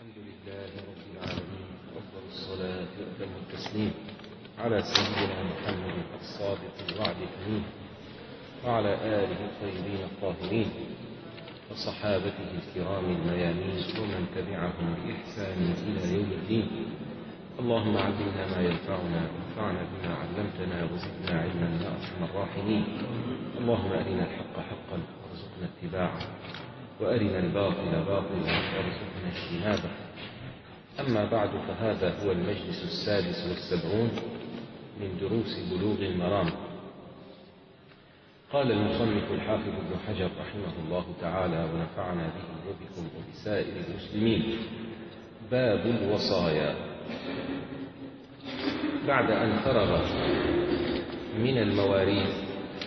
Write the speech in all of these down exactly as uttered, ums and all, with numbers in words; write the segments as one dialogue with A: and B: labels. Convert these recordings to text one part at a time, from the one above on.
A: الحمد لله رب العالمين، أفضل الصلاة وأتم التسليم على سيدنا محمد الصادق الوعد الأمين، وعلى آله الطيبين الطاهرين وصحابته الكرام الميامين ومن تبعهم بإحسان إلى يوم الدين. اللهم علمنا ما ينفعنا وانفعنا بما علمتنا وزدنا علما يا أرحم الراحمين. اللهم أرنا الحق حقا وارزقنا اتباعه، وأرنا الباطل باطلا وارزقنا اجتنابه. أما بعد، فهذا هو المجلس السادس والسبعون من دروس بلوغ المرام. قال المصنف الحافظ ابن حجر رحمه الله تعالى ونفعنا به وبكم وبسائر المسلمين: باب الوصايا. بعد أن فرغ من المواريث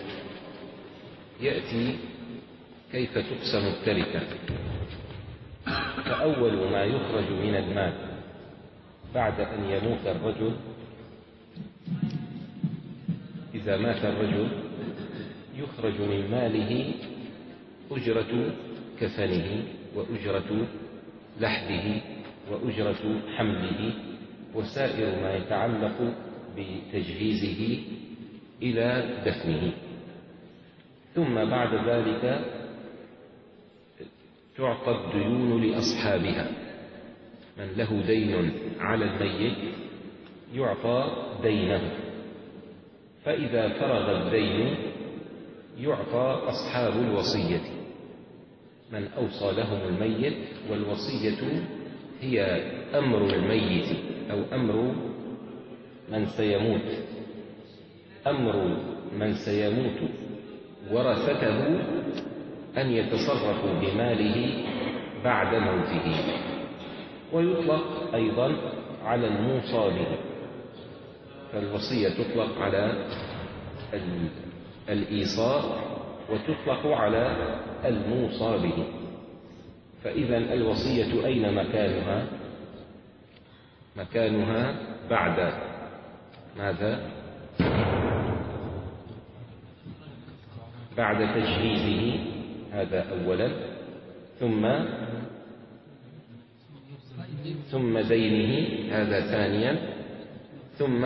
A: يأتي كيف تقسم التركة. فأول ما يخرج من المال بعد أن يموت الرجل، إذا مات الرجل يخرج من ماله أجرة كفنه وأجرة لحده وأجرة حمله وسائر ما يتعلق بتجهيزه إلى دفنه. ثم بعد ذلك تعطى الديون لأصحابها. من له دين على الميت يعطى دينه، فإذا فرغ الدين يعطى أصحاب الوصية من أوصى لهم الميت. والوصية هي أمر الميت أو أمر من سيموت أمر من سيموت ورثته أن يتصرفوا بماله بعد موته. ويطلق أيضا على الموصى به، فالوصية تطلق على الإيصاء وتطلق على الموصى به. فإذا الوصية أين مكانها؟ مكانها بعد ماذا؟ بعد تجهيزه، هذا أولا، ثم ثم دينه، هذا ثانيا، ثم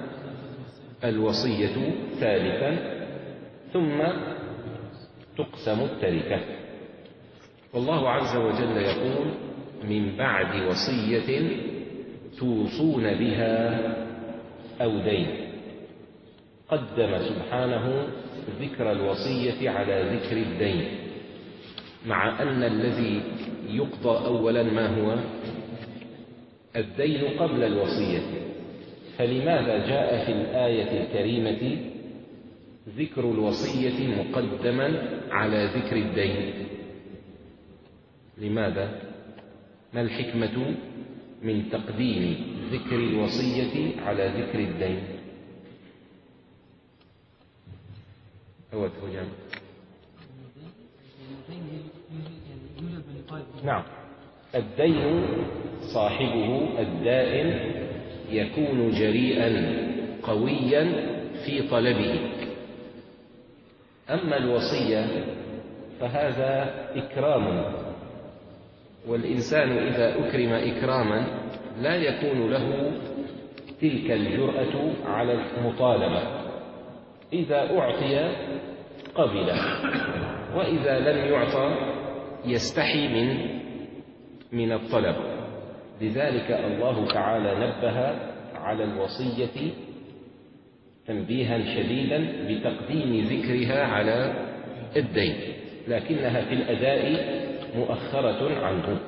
A: الوصية ثالثا، ثم تقسم التركة. والله عز وجل يقول: من بعد وصية توصون بها أو دين. قدم سبحانه ذكر الوصية على ذكر الدين، مع أن الذي يقضى أولا ما هو؟ الدين قبل الوصية. فلماذا جاء في الآية الكريمة ذكر الوصية مقدما على ذكر الدين؟ لماذا؟ ما الحكمة من تقديم ذكر الوصية على ذكر الدين؟ هو تفهم؟ نعم، الدين صاحبه الدائن يكون جريئا قويا في طلبه. أما الوصية فهذا إكرام، والإنسان إذا أكرم إكراما لا يكون له تلك الجرأة على المطالبة. إذا أعطي قبل، وإذا لم يعطى يستحي من من الطلب. لذلك الله تعالى نبه على الوصية تنبيها شديدا بتقديم ذكرها على الدين، لكنها في الأداء مؤخرة عنه.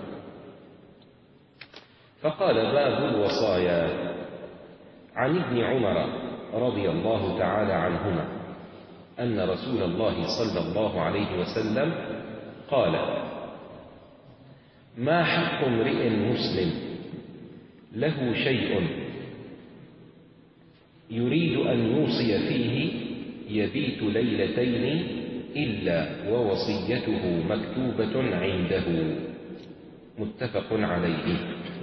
A: فقال: باب الوصايا. عن ابن عمر رضي الله تعالى عنهما أن رسول الله صلى الله عليه وسلم قال: ما حق امرئ مسلم له شيء يريد أن يوصي فيه يبيت ليلتين إلا ووصيته مكتوبة عنده. متفق عليه.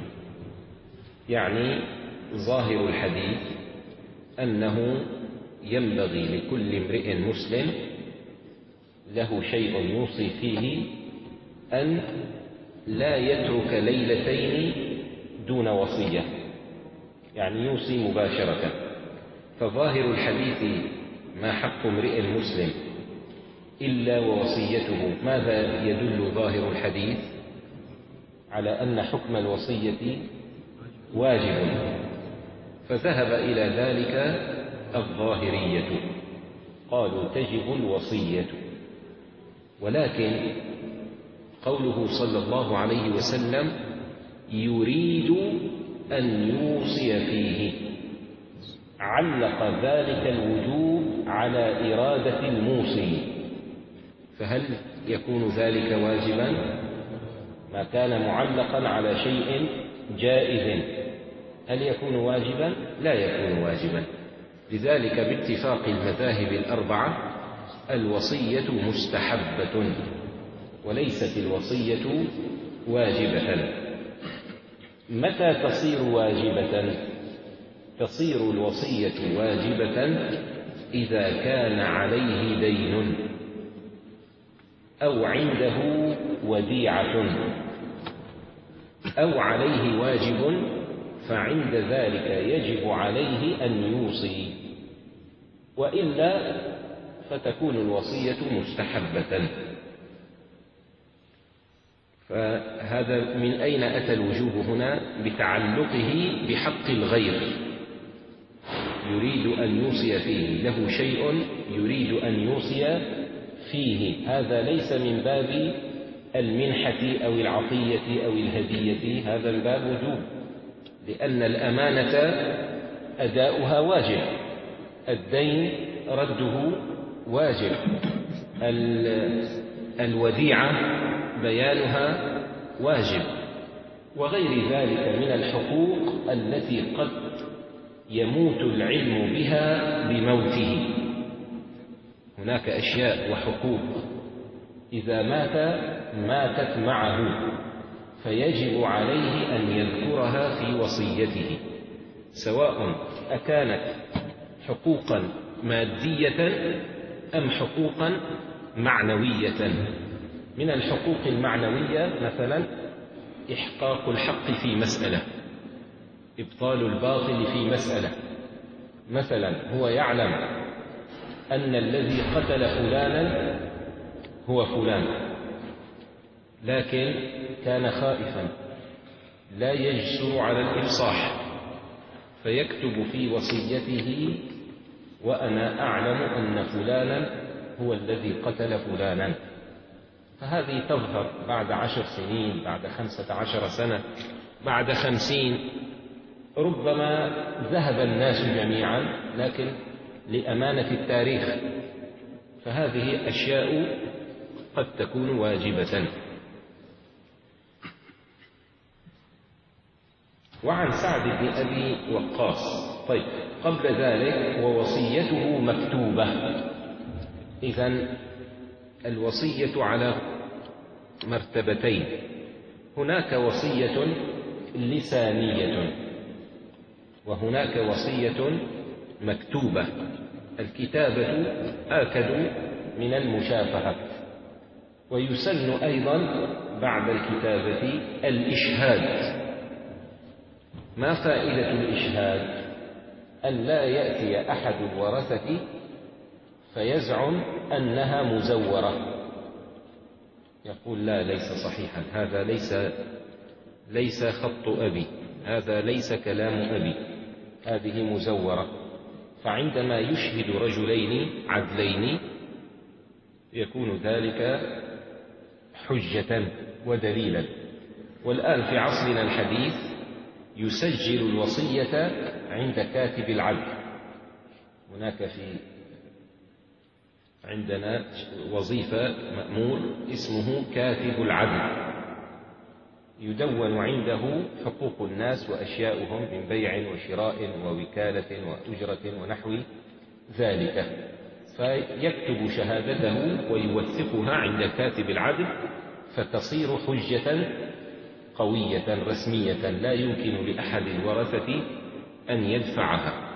A: يعني ظاهر الحديث أنه ينبغي لكل امرئ مسلم له شيء يوصي فيه أن لا يترك ليلتين دون وصية، يعني يوصي مباشرة. فظاهر الحديث ما حق امرئ مسلم إلا ووصيته. ماذا يدل ظاهر الحديث؟ على أن حكم الوصية واجب، فذهب إلى ذلك الظاهرية، قالوا تجب الوصية. ولكن قوله صلى الله عليه وسلم يريد أن يوصي فيه، علق ذلك الوجوب على إرادة الموصي، فهل يكون ذلك واجبا؟ ما كان معلقا على شيء جائز هل يكون واجبا؟ لا يكون واجبا. لذلك باتفاق المذاهب الأربعة الوصية مستحبة وليست الوصية واجبة. متى تصير واجبة؟ تصير الوصية واجبة إذا كان عليه دين أو عنده وديعة أو عليه واجب، فعند ذلك يجب عليه أن يوصي، وإلا فتكون الوصية مستحبة. فهذا من أين أتى الوجوب هنا؟ بتعلقه بحق الغير، يريد أن يوصي فيه، له شيء يريد أن يوصي فيه. هذا ليس من باب المنحة أو العطية أو الهدية، هذا من باب وجوب، لأن الأمانة أداؤها واجب، الدين رده واجب، الوديعة بيانها واجب، وغير ذلك من الحقوق التي قد يموت العلم بها بموته. هناك أشياء وحقوق إذا مات ماتت معه، فيجب عليه أن يذكرها في وصيته، سواء أكانت حقوقا مادية أم حقوقا معنوية. من الحقوق المعنوية مثلا إحقاق الحق في مسألة، إبطال الباطل في مسألة. مثلا هو يعلم أن الذي قتل فلانا هو فلان، لكن كان خائفا لا يجسر على الإفصاح، فيكتب في وصيته وأنا أعلم أن فلانا هو الذي قتل فلانا. فهذه تظهر بعد عشر سنين، بعد خمسة عشر سنة، بعد خمسين، ربما ذهب الناس جميعا، لكن لأمانة التاريخ، فهذه أشياء قد تكون واجبة. وعن سعد بن أبي وقاص. طيب، قبل ذلك ووصيته مكتوبة. إذن الوصية على مرتبتين، هناك وصية لسانية وهناك وصية مكتوبة. الكتابة آكد من المشافهة، ويسن أيضا بعد الكتابة الإشهاد. ما فائدة الإشهاد؟ أن لا يأتي أحد الورثة فيزعم أنها مزورة، يقول لا ليس صحيحا، هذا ليس ليس خط أبي، هذا ليس كلام أبي، هذه مزورة. فعندما يشهد رجلين عدلين يكون ذلك حجة ودليلا. والآن في عصرنا الحديث يسجل الوصية عند كاتب العدل. هناك في عندنا وظيفة مأمور اسمه كاتب العدل، يدون عنده حقوق الناس وأشياؤهم من بيع وشراء ووكالة وأجرة ونحو ذلك، فيكتب شهادته ويوثقها عند كاتب العدل، فتصير حجة قوية رسمية لا يمكن لأحد الورثة أن يدفعها.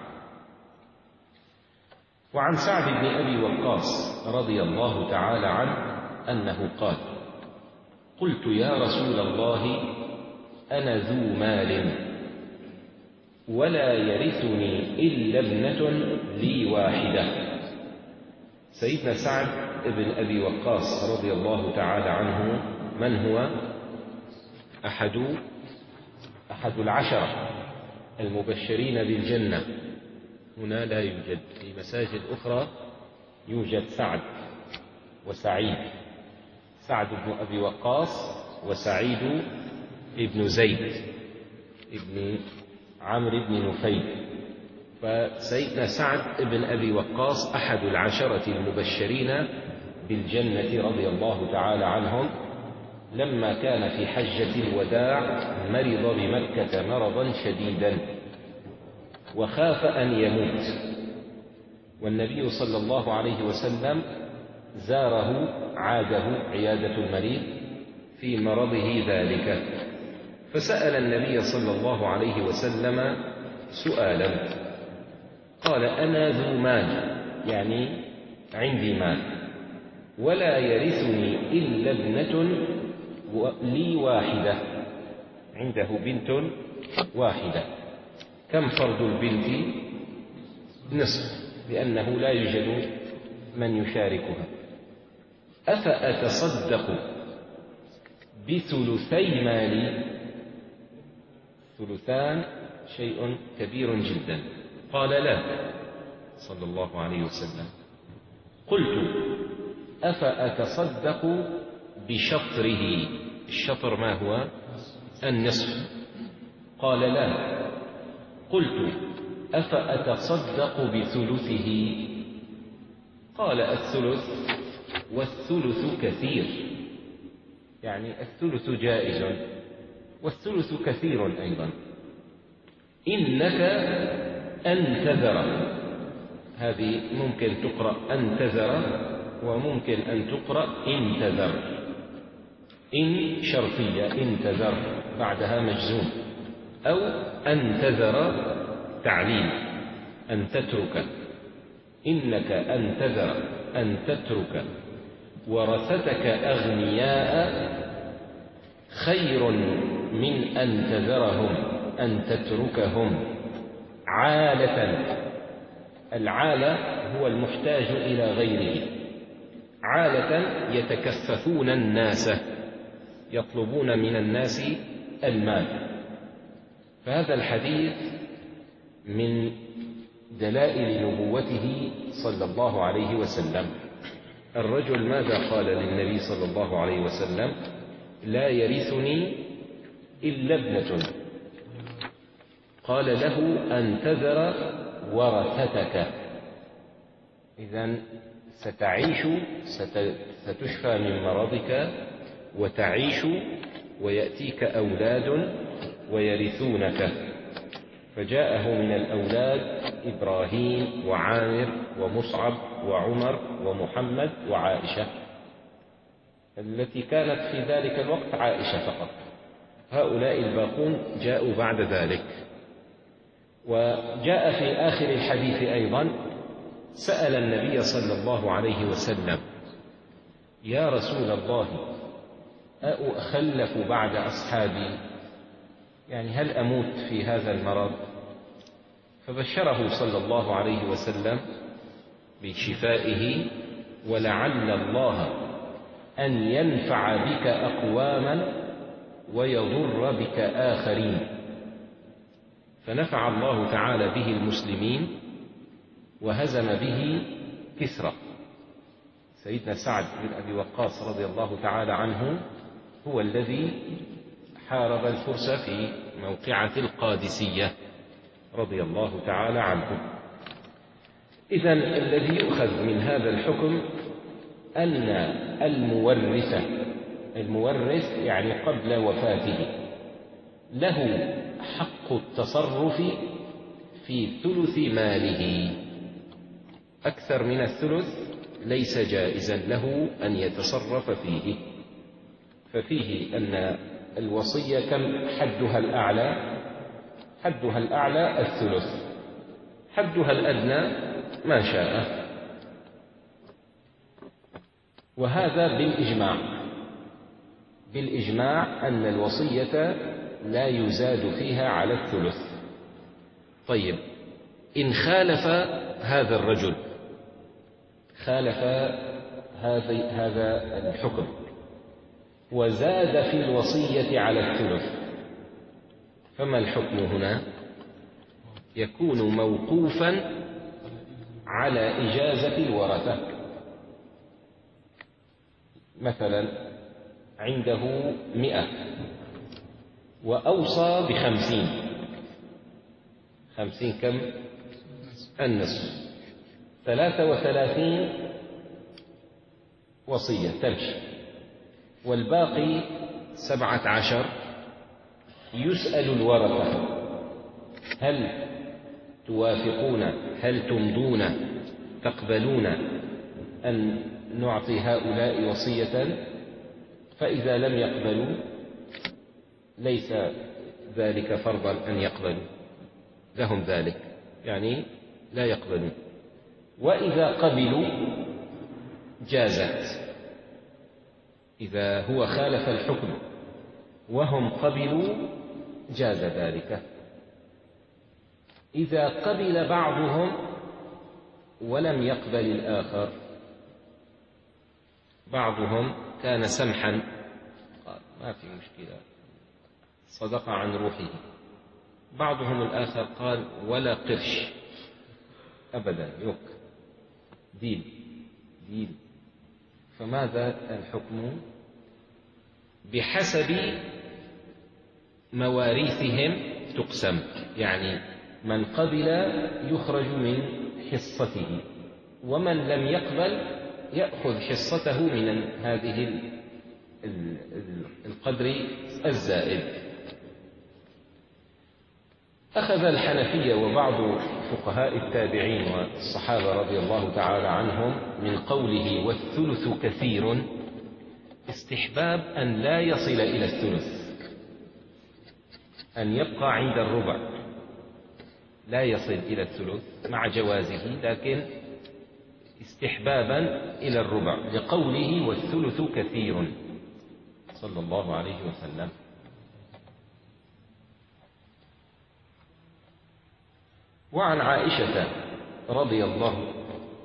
A: وعن سعد بن أبي وقاص رضي الله تعالى عنه أنه قال: قلت يا رسول الله أنا ذو مال ولا يرثني إلا ابنة لي واحدة. سيدنا سعد بن أبي وقاص رضي الله تعالى عنه من هو؟ أحد أحد العشرة المبشرين بالجنة. هنا لا يوجد، في مساجد أخرى يوجد سعد وسعيد، سعد بن أبي وقاص وسعيد بن زيد ابن عمرو بن نفيل. فسيدنا سعد بن أبي وقاص أحد العشرة المبشرين بالجنة رضي الله تعالى عنهم، لما كان في حجة الوداع مرض بمكة مرضا شديدا وخاف أن يموت، والنبي صلى الله عليه وسلم زاره عاده عيادة المريض في مرضه ذلك، فسأل النبي صلى الله عليه وسلم سؤالا، قال أنا ذو مال، يعني عندي مال، ولا يرثني إلا ابنة لي واحدة، عنده بنت واحدة. كم فرض البنت؟ نصف، لأنه لا يوجد من يشاركها. أفأتصدق بثلثي مالي؟ ثلثان شيء كبير جدا. قال لا صلى الله عليه وسلم. قلت أفأتصدق بشطره؟ الشطر ما هو؟ النصف. قال لا. قلت أفأتصدق بثلثه؟ قال الثلث، والثلث كثير، يعني الثلث جائز والثلث كثير أيضا. إنك أنتذر، هذه ممكن تقرأ أنتذر وممكن أن تقرأ انتذر. إن شرطية، انتذر بعدها مجزوم، أو أنتذر تعليل، أن تترك. إنك أنتذر أن تترك ورثتك أغنياء خير من أن تذرهم أن تتركهم عالة. العالة هو المحتاج إلى غيره، عالة يتكففون الناس، يطلبون من الناس المال. فهذا الحديث من دلائل نبوته صلى الله عليه وسلم. الرجل ماذا قال للنبي صلى الله عليه وسلم؟ لا يرثني إلا ابنة. قال له أنتذر ورثتك، إذن ستعيش، ستشفى من مرضك وتعيش ويأتيك أولاد ويرثونك. فجاءه من الأولاد إبراهيم وعامر ومصعب وعمر ومحمد وعائشة، التي كانت في ذلك الوقت عائشة فقط، هؤلاء الباقون جاءوا بعد ذلك. وجاء في آخر الحديث أيضا سأل النبي صلى الله عليه وسلم يا رسول الله أأخلف بعد أصحابي؟ يعني هل أموت في هذا المرض؟ فبشره صلى الله عليه وسلم بشفائه، ولعل الله أن ينفع بك أقواما ويضر بك آخرين. فنفع الله تعالى به المسلمين وهزم به كسرى. سيدنا سعد بن أبي وقاص رضي الله تعالى عنه هو الذي حارب الفرس في موقعة القادسية رضي الله تعالى عنه. إذن الذي يؤخذ من هذا الحكم أن المورث، المورث يعني قبل وفاته، له حق التصرف في ثلث ماله. أكثر من الثلث ليس جائزا له أن يتصرف فيه. ففيه أن الوصية كم حدها الأعلى؟ حدها الأعلى الثلث، حدها الأدنى ما شاء، وهذا بالإجماع بالإجماع أن الوصية لا يزاد فيها على الثلث. طيب، إن خالف هذا الرجل، خالف هذا الحكم وزاد في الوصية على الثلث، فما الحكم هنا؟ يكون موقوفا على إجازة الورثة. مثلا عنده مئة وأوصى بخمسين، خمسين كم؟ النصف. ثلاثة وثلاثين وصية تمشي، والباقي سبعة عشر. يسأل الورثة: هل توافقون، هل تمضون، تقبلون أن نعطي هؤلاء وصية؟ فإذا لم يقبلوا ليس ذلك فرضا أن يقبلوا، لهم ذلك، يعني لا يقبلون. وإذا قبلوا جازت، إذا هو خالف الحكم وهم قبلوا جاز ذلك. إذا قبل بعضهم ولم يقبل الآخر، بعضهم كان سمحا، قال ما في مشكلة، صدق عن روحه، بعضهم الآخر قال ولا قرش أبدا، يك دين دين. فماذا الحكم؟ بحسب مواريثهم تقسم، يعني من قبل يخرج من حصته، ومن لم يقبل يأخذ حصته من هذه القدر الزائد. أخذ الحنفية وبعض فقهاء التابعين والصحابة رضي الله تعالى عنهم من قوله والثلث كثير استحباب أن لا يصل إلى الثلث، أن يبقى عند الربع، لا يصل إلى الثلث مع جوازه، لكن استحبابا إلى الربع، لقوله والثلث كثير صلى الله عليه وسلم. وعن عائشة رضي الله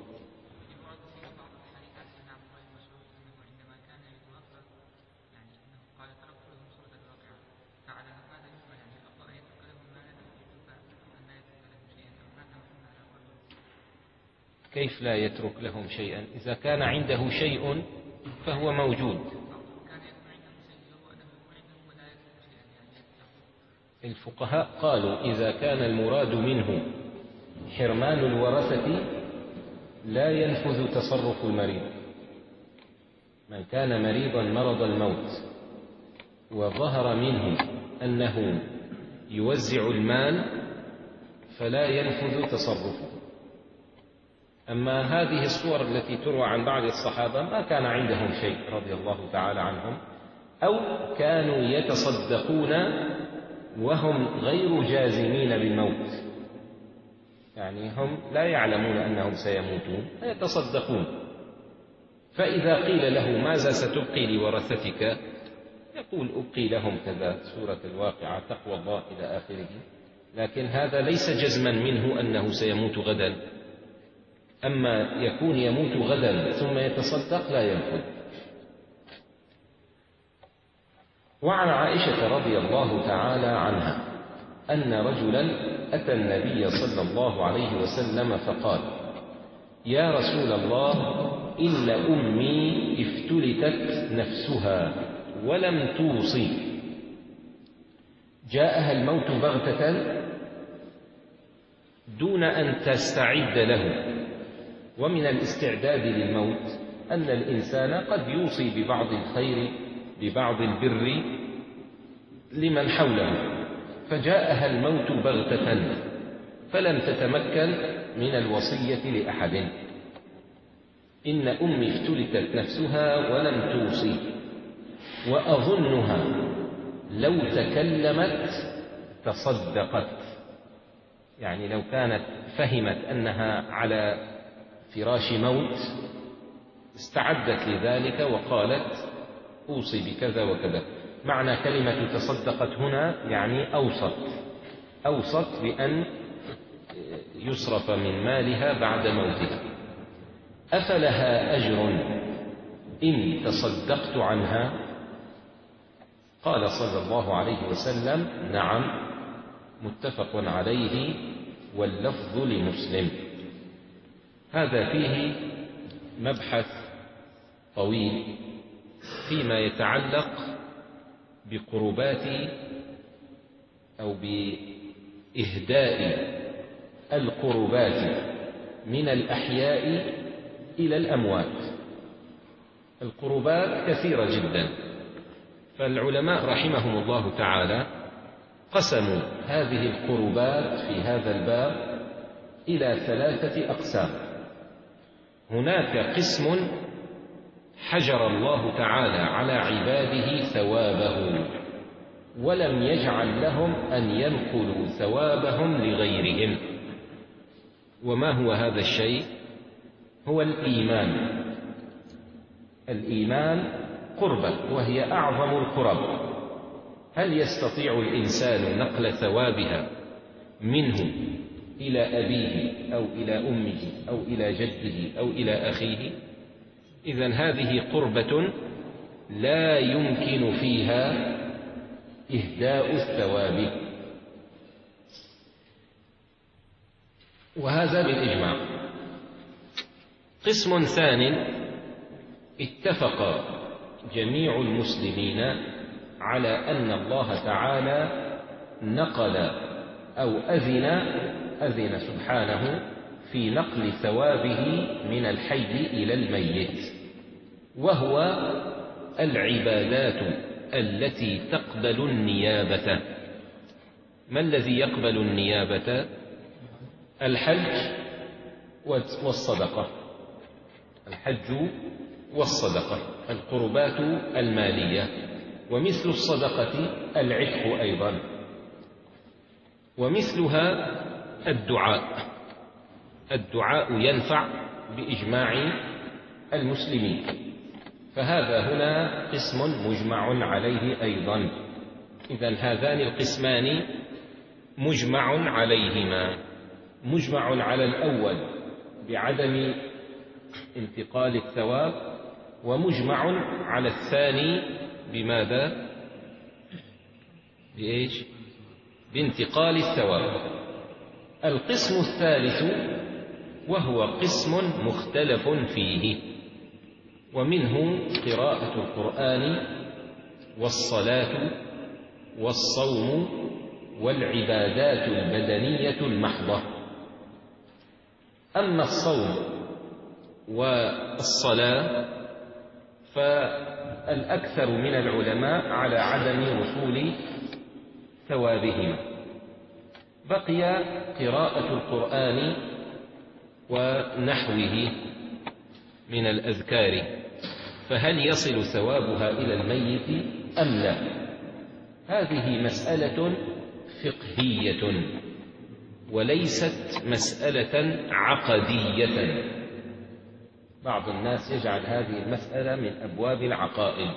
A: كيف لا يترك لهم شيئا؟ إذا كان عنده شيء فهو موجود. الفقهاء قالوا إذا كان المراد منه حرمان الورثة لا ينفذ تصرف المريض. من كان مريضا مرض الموت وظهر منه أنه يوزع المال فلا ينفذ تصرفه. أما هذه الصور التي تروى عن بعض الصحابة ما كان عندهم شيء رضي الله تعالى عنهم، أو كانوا يتصدقون وهم غير جازمين بالموت، يعني هم لا يعلمون أنهم سيموتون فيتصدقون. فإذا قيل له ماذا ستبقي لورثتك؟ يقول أبقي لهم كذا، سورة الواقعة، تقوى الله إلى آخره. لكن هذا ليس جزما منه أنه سيموت غدا. أما يكون يموت غدا ثم يتصدق لا ينفذ. وعن عائشة رضي الله تعالى عنها أن رجلا أتى النبي صلى الله عليه وسلم فقال يا رسول الله إن أمي افتلتت نفسها ولم توصي، جاءها الموت بغتة دون أن تستعد له. ومن الاستعداد للموت أن الإنسان قد يوصي ببعض الخير ببعض البر لمن حوله، فجاءها الموت بغتة فلم تتمكن من الوصية لأحد. إن أمي افتلتت نفسها ولم توصي وأظنها لو تكلمت تصدقت، يعني لو كانت فهمت أنها على فراش موت استعدت لذلك وقالت أوصي بكذا وكذا. معنى كلمة تصدقت هنا يعني أوصت أوصت بأن يصرف من مالها بعد موتها. أفلها أجر إن تصدقت عنها؟ قال صلى الله عليه وسلم نعم، متفق عليه واللفظ لمسلم. هذا فيه مبحث طويل فيما يتعلق بقربات أو بإهداء القربات من الأحياء إلى الأموات. القربات كثيرة جدا، فالعلماء رحمهم الله تعالى قسموا هذه القربات في هذا الباب إلى ثلاثة أقسام. هناك قسم حجر الله تعالى على عباده ثوابه ولم يجعل لهم أن ينقلوا ثوابهم لغيرهم. وما هو هذا الشيء؟ هو الإيمان. الإيمان قربة وهي أعظم القرب. هل يستطيع الإنسان نقل ثوابها منه إلى أبيه أو إلى أمه أو إلى جده أو إلى أخيه؟ إذن هذه قربة لا يمكن فيها إهداء الثواب، وهذا بالإجماع. قسم ثان اتفق جميع المسلمين على أن الله تعالى نقل أو أذن أذن سبحانه في نقل ثوابه من الحي إلى الميت، وهو العبادات التي تقبل النيابة. ما الذي يقبل النيابة؟ الحج والصدقة. الحج والصدقة القربات المالية، ومثل الصدقة العتق أيضا، ومثلها الدعاء. الدعاء ينفع بإجماع المسلمين، فهذا هنا قسم مجمع عليه أيضا. إذن هذان القسمان مجمع عليهما. مجمع على الأول بعدم انتقال الثواب، ومجمع على الثاني بماذا؟ بإيش؟ بانتقال الثواب. القسم الثالث وهو قسم مختلف فيه، ومنه قراءة القرآن والصلاة والصوم والعبادات البدنية المحضة. أما الصوم والصلاة فالأكثر من العلماء على عدم وصول ثوابهما. بقي قراءة القرآن ونحوه من الأذكار، فهل يصل ثوابها إلى الميت أم لا؟ هذه مسألة فقهية وليست مسألة عقدية. بعض الناس يجعل هذه المسألة من أبواب العقائد،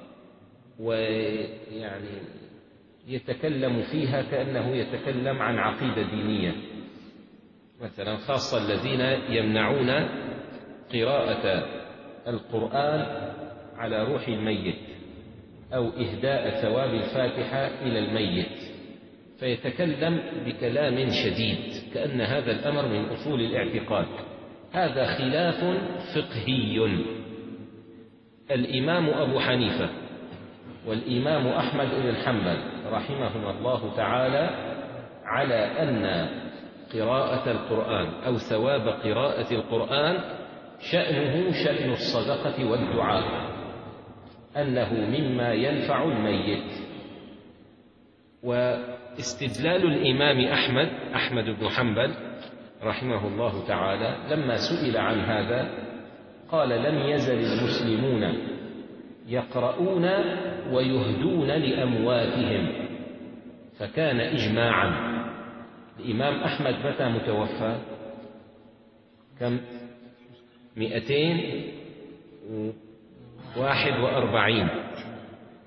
A: ويعني يتكلم فيها كأنه يتكلم عن عقيدة دينية، مثلا خاصة الذين يمنعون قراءة القرآن على روح الميت أو إهداء ثواب الفاتحة إلى الميت، فيتكلم بكلام شديد كأن هذا الأمر من أصول الاعتقاد. هذا خلاف فقهي. الإمام أبو حنيفة والإمام أحمد بن حنبل رحمهما الله تعالى على أن قراءة القرآن أو ثواب قراءة القرآن شأنه شأن الصدقة والدعاء، أنه مما ينفع الميت. واستدلال الإمام أحمد أحمد بن حنبل رحمه الله تعالى لما سئل عن هذا قال لم يزل المسلمون يقرؤون ويهدون لأمواتهم، فكان إجماعا. الإمام أحمد متى متوفى؟ كم؟ مئتين واحد وأربعين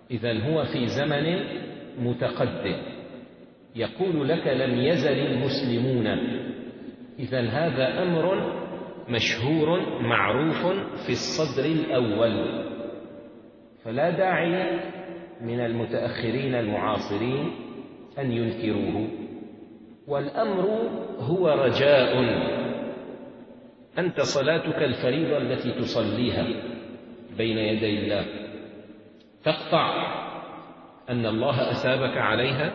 A: إذن هو في زمن متقدم. يقول لك لم يزل المسلمون، إذن هذا أمر مشهور معروف في الصدر الأول، فلا داعي من المتأخرين المعاصرين أن ينكروه. والأمر هو رجاء. أنت صلاتك الفريضة التي تصليها بين يدي الله تقطع أن الله أثابك عليها؟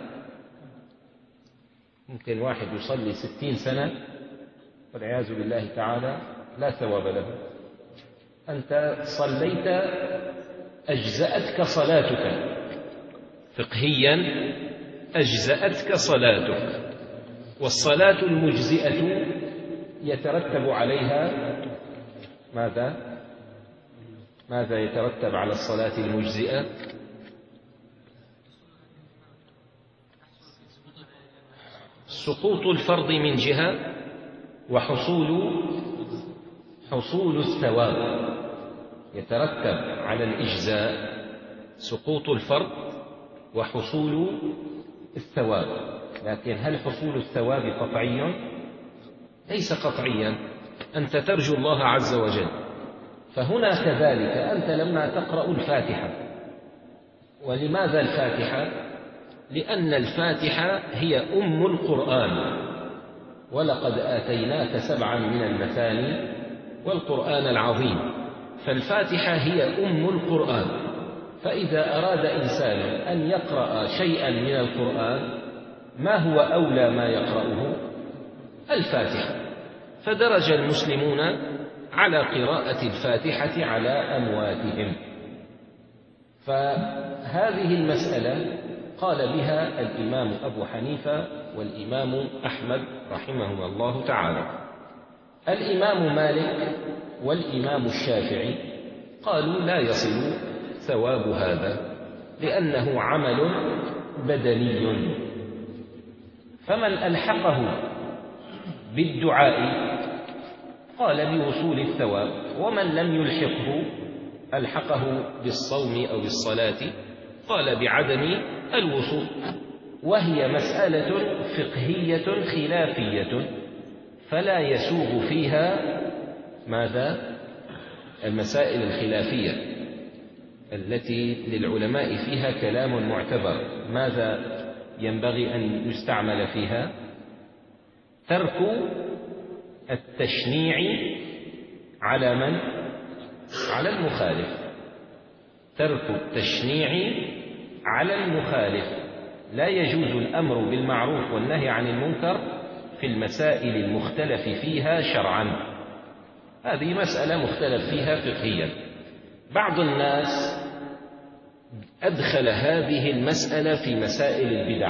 A: ممكن واحد يصلي ستين سنة والعياذ بالله تعالى لا ثواب له. أنت صليت أجزأتك صلاتك فقهيا، أجزأتك صلاتك، والصلاة المجزئة يترتب عليها ماذا؟ ماذا يترتب على الصلاة المجزئة؟ سقوط الفرض من جهة، وحصول حصول الثواب. يترتب على الإجزاء سقوط الفرض وحصول الثواب، لكن هل حصول الثواب قطعي؟ ليس قطعيا. أنت ترجو الله عز وجل. فهنا كذلك أنت لما تقرأ الفاتحة، ولماذا الفاتحة؟ لأن الفاتحة هي أم القرآن، ولقد آتيناك سبعا من المثاني والقرآن العظيم. فالفاتحة هي أم القرآن. فإذا أراد إنسان أن يقرأ شيئا من القرآن ما هو أولى ما يقرأه؟ الفاتحة. فدرج المسلمون على قراءة الفاتحة على أمواتهم. فهذه المسألة قال بها الإمام أبو حنيفة والإمام أحمد رحمهما الله تعالى. الإمام مالك والإمام الشافعي قالوا لا يصل ثواب هذا لأنه عمل بدني. فمن ألحقه بالدعاء قال بوصول الثواب، ومن لم يلحقه ألحقه بالصوم أو بالصلاة قال بعدم الوصول. وهي مسألة فقهية خلافية، فلا يسوغ فيها ماذا؟ المسائل الخلافية التي للعلماء فيها كلام معتبر. ماذا ينبغي أن يستعمل فيها؟ ترك التشنيع على من؟ على المخالف. ترك التشنيع على المخالف. لا يجوز الأمر بالمعروف والنهي عن المنكر في المسائل المختلف فيها شرعا. هذه مسألة مختلف فيها فقهيا. بعض الناس أدخل هذه المسألة في مسائل البدع.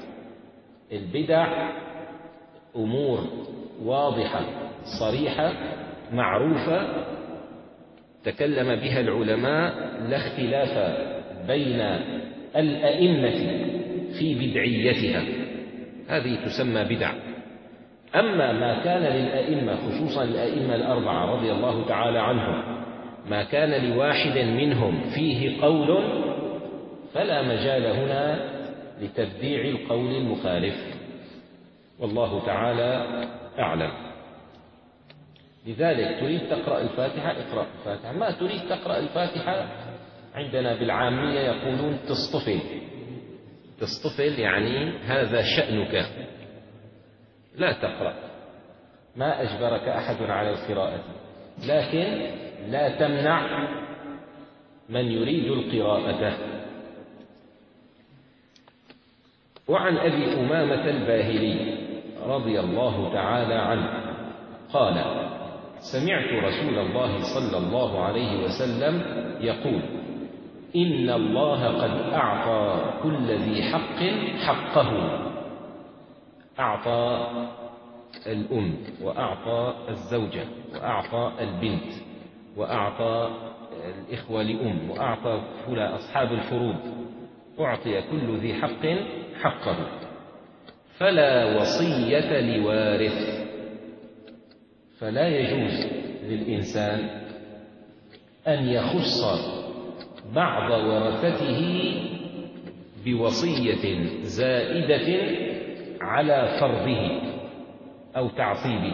A: البدع أمور واضحة صريحة معروفة تكلم بها العلماء، لا اختلاف بين الأئمة في بدعيتها، هذه تسمى بدع. أما ما كان للأئمة خصوصا الأئمة الأربعة رضي الله تعالى عنهم، ما كان لواحد منهم فيه قول فلا مجال هنا لتبديع القول المخالف، والله تعالى أعلم. لذلك تريد تقرأ الفاتحة اقرأ الفاتحة، ما تريد تقرأ الفاتحة عندنا بالعامية يقولون تصطفل. تصطفل يعني هذا شأنك، لا تقرأ، ما أجبرك أحد على القراءة، لكن لا تمنع من يريد القراءة. وعن أبي أمامة الباهلي رضي الله تعالى عنه قال: سمعت رسول الله صلى الله عليه وسلم يقول: إن الله قد أعطى كل ذي حق حقه. أعطى الأم، وأعطى الزوجة، وأعطى البنت، وأعطى الإخوة لأم، وأعطى فلا أصحاب الفروض. أعطي كل ذي حق حقه، فلا وصية لوارث. فلا يجوز للإنسان أن يخص بعض ورثته بوصية زائدة على فرضه أو تعصيبه،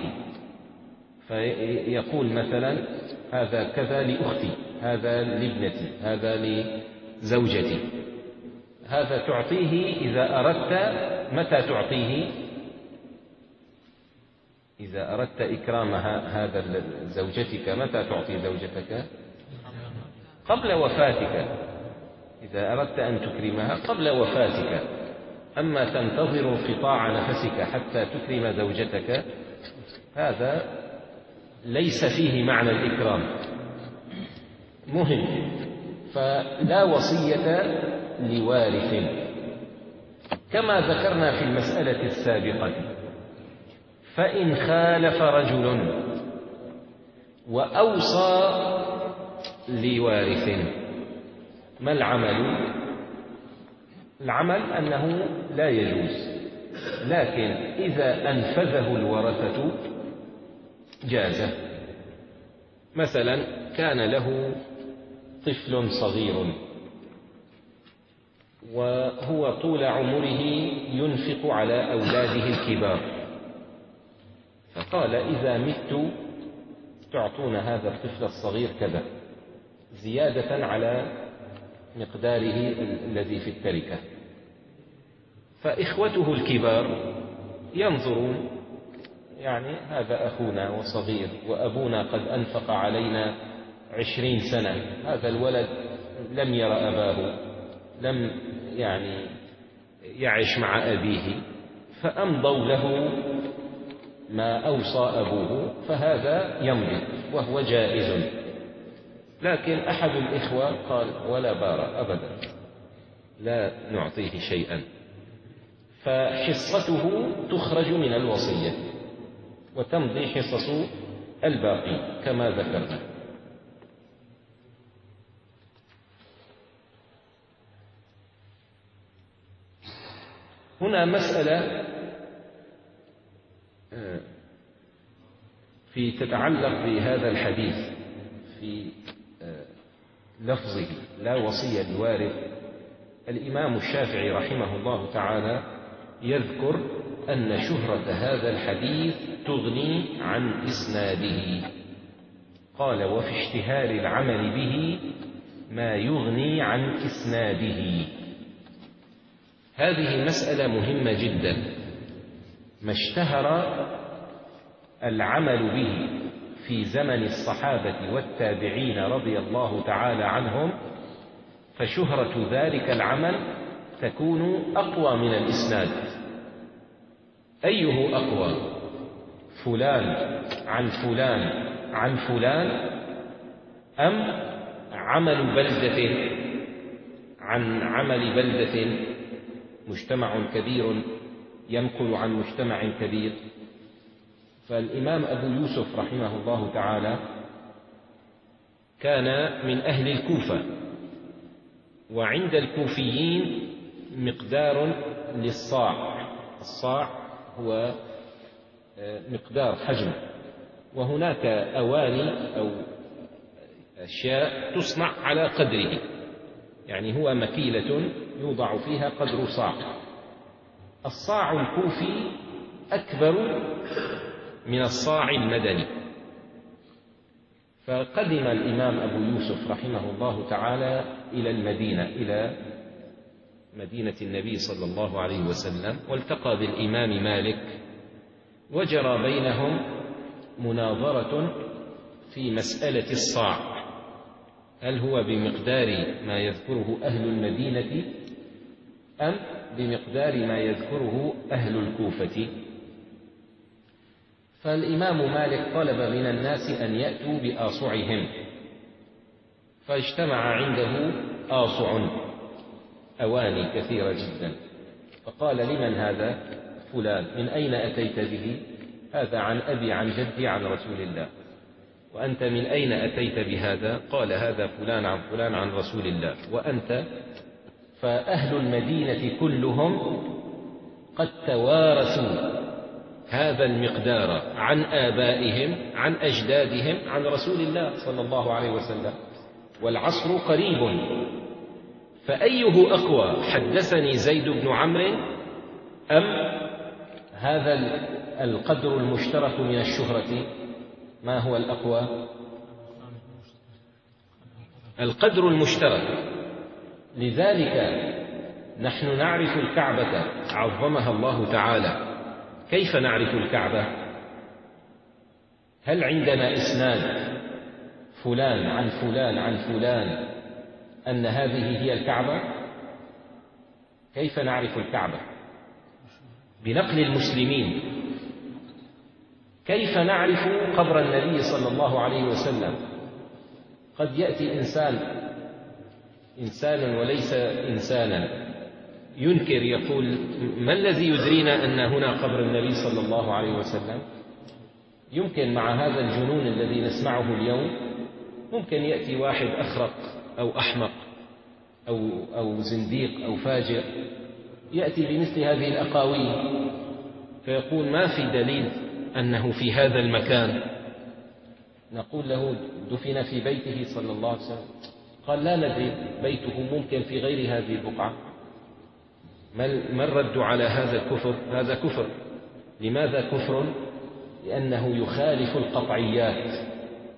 A: فيقول مثلا هذا كذا لأختي، هذا لابنتي، هذا لزوجتي، هذا تعطيه إذا أردت. متى تعطيه؟ إذا أردت إكرامها هذا زوجتك. متى تعطي زوجتك؟ قبل وفاتك. إذا أردت أن تكرمها قبل وفاتك. أما تنتظر انقطاع نفسك حتى تكرم زوجتك، هذا ليس فيه معنى الإكرام. مهم. فلا وصية لوارث، كما ذكرنا في المسألة السابقة. فإن خالف رجل وأوصى لوارث، ما العمل؟ العمل أنه لا يجوز، لكن إذا أنفذه الورثة جاز. مثلا كان له طفل صغير وهو طول عمره ينفق على أولاده الكبار، فقال إذا مت تعطون هذا الطفل الصغير كذا زيادة على مقداره الذي في التركة. فإخوته الكبار ينظرون، يعني هذا أخونا وصغير وأبونا قد أنفق علينا عشرين سنة، هذا الولد لم ير أباه، لم يعني يعش مع أبيه، فأمضوا له ما أوصى أبوه، فهذا يمضي وهو جائز. لكن أحد الإخوة قال ولا بار أبدا، لا نعطيه شيئا، فحصته تخرج من الوصية وتمضي حصص الباقي كما ذكرنا. هنا مسألة في تتعلق بهذا الحديث في لفظه لا وصية لوارث. الإمام الشافعي رحمه الله تعالى يذكر أن شهرة هذا الحديث تغني عن إسناده. قال وفي اشتهار العمل به ما يغني عن إسناده. هذه مسألة مهمة جدا. ما اشتهر العمل به في زمن الصحابة والتابعين رضي الله تعالى عنهم، فشهرة ذلك العمل تكون أقوى من الإسناد. أيه أقوى؟ فلان عن فلان عن فلان، أم عمل بلدة عن عمل بلدة، مجتمع كبير ينقل عن مجتمع كبير؟ فالإمام أبو يوسف رحمه الله تعالى كان من أهل الكوفة، وعند الكوفيين مقدار للصاع. الصاع هو مقدار حجم، وهناك أواني أو أشياء تصنع على قدره، يعني هو مكيلة يوضع فيها قدر صاع. الصاع الكوفي أكبر من الصاع المدني. فقدم الإمام أبو يوسف رحمه الله تعالى إلى المدينة، إلى مدينة النبي صلى الله عليه وسلم، والتقى بالإمام مالك، وجرى بينهم مناظرة في مسألة الصاع، هل هو بمقدار ما يذكره أهل المدينة أم بمقدار ما يذكره أهل الكوفة؟ فالإمام مالك طلب من الناس أن يأتوا بآصعهم، فاجتمع عنده آصع، أواني كثيرة جدا، فقال لمن هذا؟ فلان. من أين أتيت به؟ هذا عن أبي عن جدي عن رسول الله. وأنت من أين أتيت بهذا؟ قال هذا فلان عن فلان عن رسول الله. وأنت؟ فأهل المدينة كلهم قد توارثوا هذا المقدار عن آبائهم عن أجدادهم عن رسول الله صلى الله عليه وسلم، والعصر قريب، فأيه أقوى؟ حدثني زيد بن عمرو أم هذا القدر المشترك من الشهرة؟ ما هو الأقوى؟ القدر المشترك. لذلك نحن نعرف الكعبة عظمها الله تعالى. كيف نعرف الكعبة؟ هل عندنا إسناد فلان عن فلان عن فلان أن هذه هي الكعبة؟ كيف نعرف الكعبة؟ بنقل المسلمين. كيف نعرف قبر النبي صلى الله عليه وسلم؟ قد يأتي إنسان إنسان وليس إنسانا ينكر، يقول ما الذي يدرينا أن هنا قبر النبي صلى الله عليه وسلم؟ يمكن مع هذا الجنون الذي نسمعه اليوم ممكن يأتي واحد أخرق أو أحمق أو, أو زنديق أو فاجر يأتي بمثل هذه الأقاويل فيقول ما في دليل أنه في هذا المكان. نقول له دفن في بيته صلى الله عليه وسلم. قال لا ندري، بيته ممكن في غير هذه البقعة. ما الرد على هذا الكفر؟ هذا كفر. لماذا كفر؟ لأنه يخالف القطعيات.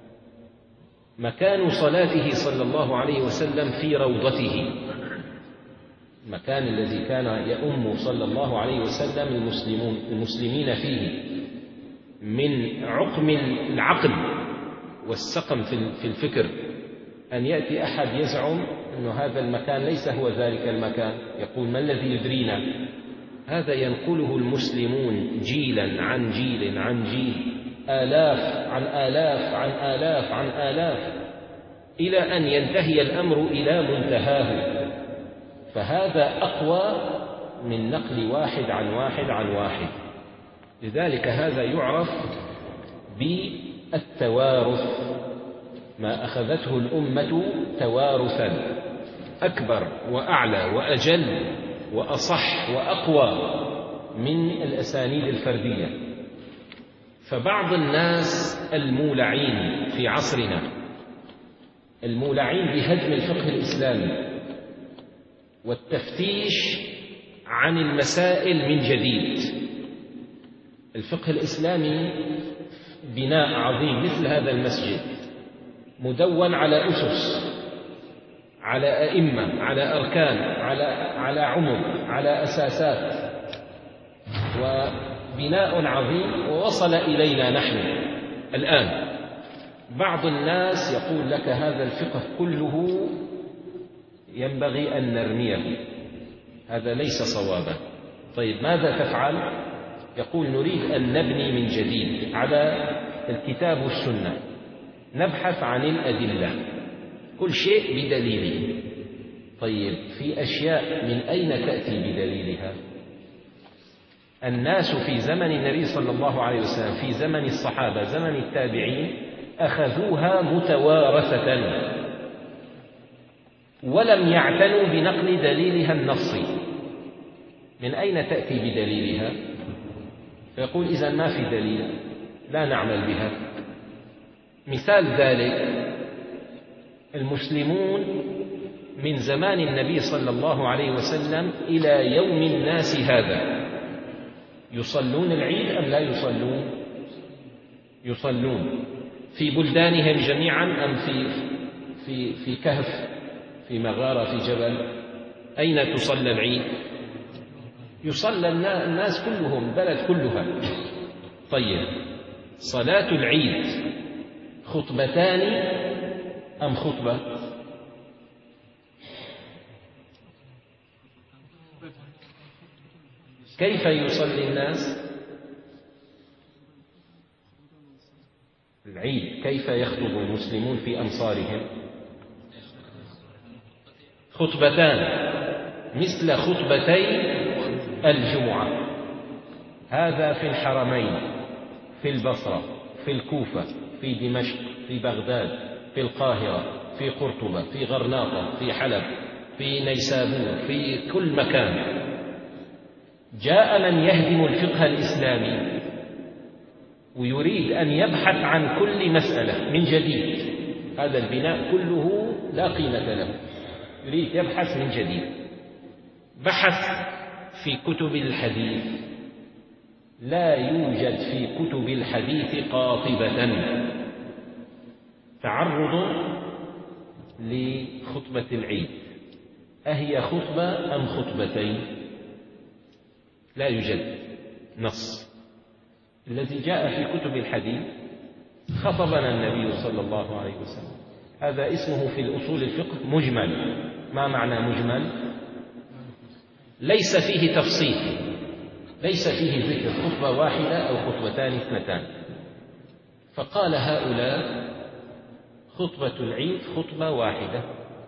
A: مكان صلاته صلى الله عليه وسلم في روضته، المكان الذي كان يؤم صلى الله عليه وسلم المسلمون المسلمين فيه من عقم العقل والسقم في الفكر، أن يأتي أحد يزعم أن هذا المكان ليس هو ذلك المكان، يقول ما الذي يدرينا؟ هذا ينقله المسلمون جيلا عن جيل عن جيل، آلاف عن آلاف عن آلاف عن آلاف، إلى أن ينتهي الأمر إلى منتهاه. فهذا أقوى من نقل واحد عن واحد عن واحد. لذلك هذا يعرف بالتوارث، ما أخذته الأمة توارثا أكبر وأعلى وأجل وأصح وأقوى من الأسانيد الفردية. فبعض الناس المولعين في عصرنا، المولعين بهدم الفقه الإسلامي والتفتيش عن المسائل من جديد. الفقه الإسلامي بناء عظيم مثل هذا المسجد، مدون على أسس، على أئمة، على أركان، على على عمد، على أساسات، وبناء عظيم ووصل إلينا نحن الآن. بعض الناس يقول لك هذا الفقه كله ينبغي أن نرميه، هذا ليس صوابا. طيب ماذا تفعل؟ يقول نريد أن نبني من جديد على الكتاب والسنة، نبحث عن الأدلة، كل شيء بدليله. طيب في أشياء من أين تأتي بدليلها؟ الناس في زمن النبي صلى الله عليه وسلم، في زمن الصحابة، زمن التابعين، أخذوها متوارثة ولم يعتنوا بنقل دليلها النصي. من أين تأتي بدليلها؟ فيقول إذن ما في دليل، لا نعمل بها. مثال ذلك المسلمون من زمان النبي صلى الله عليه وسلم إلى يوم الناس هذا يصلون العيد أم لا يصلون؟ يصلون في بلدانهم جميعا أم في في في كهف، في مغارة، في جبل؟ أين تصلى العيد؟ يصلى الناس كلهم، بلد كلها. طيب صلاة العيد خطبتان أم خطبة؟ كيف يصلي الناس العيد؟ كيف يخطب المسلمون في أمصارهم؟ خطبتان مثل خطبتي الجمعة. هذا في الحرمين، في البصرة، في الكوفة، في دمشق، في بغداد، في القاهرة، في قرطبة، في غرناطة، في حلب، في نيسابور، في كل مكان. جاء من يهدم الفقه الإسلامي ويريد أن يبحث عن كل مسألة من جديد. هذا البناء كله لا قيمة له، يريد يبحث من جديد. بحث في كتب الحديث، لا يوجد في كتب الحديث قاطبة تعرض لخطبة العيد، أهي خطبة أم خطبتين؟ لا يوجد نص. الذي جاء في كتب الحديث خطبنا النبي صلى الله عليه وسلم، هذا اسمه في الأصول الفقه مجمل. ما معنى مجمل؟ ليس فيه تفصيل، ليس فيه ذكر خطبة واحدة أو خطبتان اثنتان. فقال هؤلاء خطبة العيد خطبة واحدة.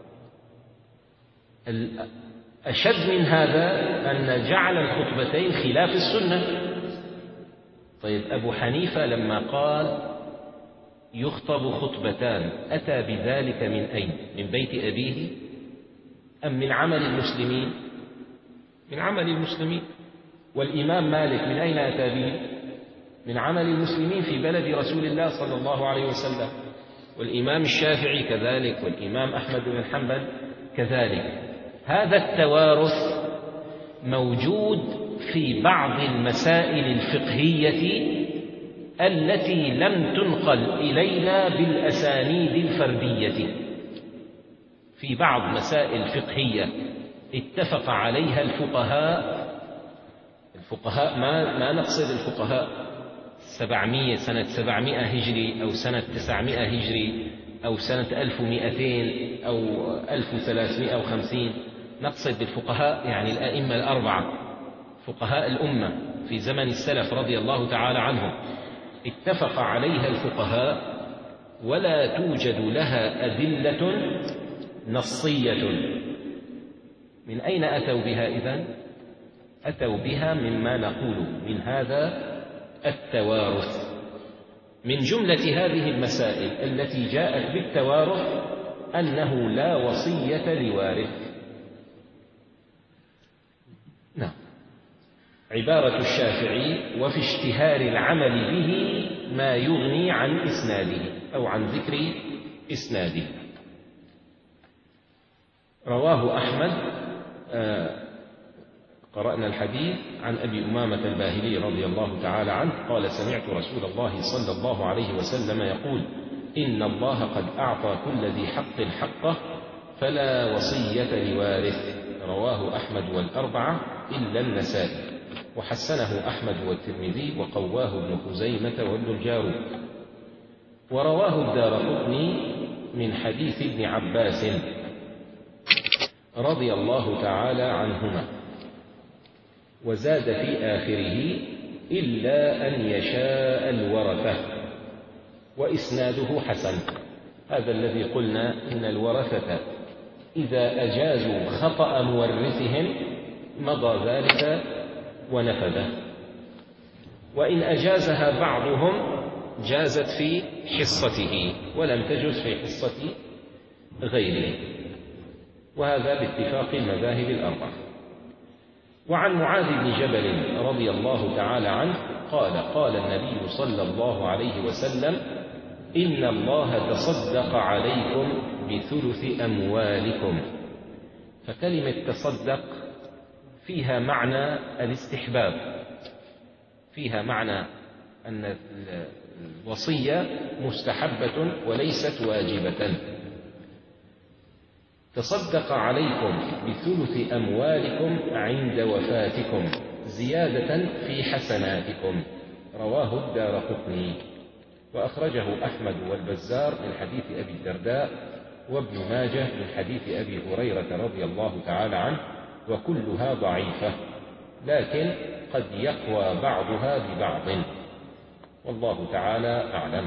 A: الأشد من هذا أن جعل الخطبتين خلاف السنة. طيب أبو حنيفة لما قال يخطب خطبتان أتى بذلك من أين؟ من بيت أبيه أم من عمل المسلمين؟ من عمل المسلمين. والإمام مالك من أين أتى به؟ من عمل المسلمين في بلد رسول الله صلى الله عليه وسلم. والإمام الشافعي كذلك، والإمام أحمد بن حنبل كذلك. هذا التوارث موجود في بعض المسائل الفقهية التي لم تنقل إلينا بالأسانيد الفردية. في بعض مسائل فقهية اتفق عليها الفقهاء، الفقهاء ما, ما نقصد الفقهاء سبعمائة سنة سبعمائة هجري أو سنة تسعمائة هجري أو سنة ألف ومئتين أو ألف وثلاثمائة وخمسين. نقصد بالفقهاء يعني الأئمة الأربعة، فقهاء الأمة في زمن السلف رضي الله تعالى عنهم، اتفق عليها الفقهاء ولا توجد لها أدلة نصية. من أين أتوا بها إذن؟ أتوا بها مما نقول من هذا التوارث. من جملة هذه المسائل التي جاءت بالتوارث أنه لا وصية لوارث. نعم، عبارة الشافعي وفي اشتهار العمل به ما يغني عن إسناده أو عن ذكر إسناده. رواه أحمد، آه قرأنا الحديث عن أبي أمامة الباهلي رضي الله تعالى عنه قال سمعت رسول الله صلى الله عليه وسلم يقول إن الله قد أعطى كل ذي حق حقه فلا وصية لوارث. رواه أحمد والأربعة إلا النسائي، وحسنه أحمد والترمذي وقواه ابن خزيمة وابن الجارود. ورواه الدارقطني من حديث ابن عباس رضي الله تعالى عنهما، وزاد في آخره إلا أن يشاء الورثة، وإسناده حسن. هذا الذي قلنا إن الورثة إذا أجازوا خطأ مورثهم مضى ذلك ونفذه، وإن أجازها بعضهم جازت في حصته ولم تجز في حصة غيره، وهذا باتفاق المذاهب الأربعة. وعن معاذ بن جبل رضي الله تعالى عنه قال قال النبي صلى الله عليه وسلم إن الله تصدق عليكم بثلث أموالكم. فكلمة تصدق فيها معنى الاستحباب، فيها معنى أن الوصية مستحبة وليست واجبة. تصدق عليكم بثلث أموالكم عند وفاتكم زيادة في حسناتكم. رواه الدارقطني، وأخرجه أحمد والبزار من حديث أبي الدرداء، وابن ماجه من حديث أبي هريرة رضي الله تعالى عنه، وكلها ضعيفة، لكن قد يقوى بعضها ببعض، والله تعالى أعلم.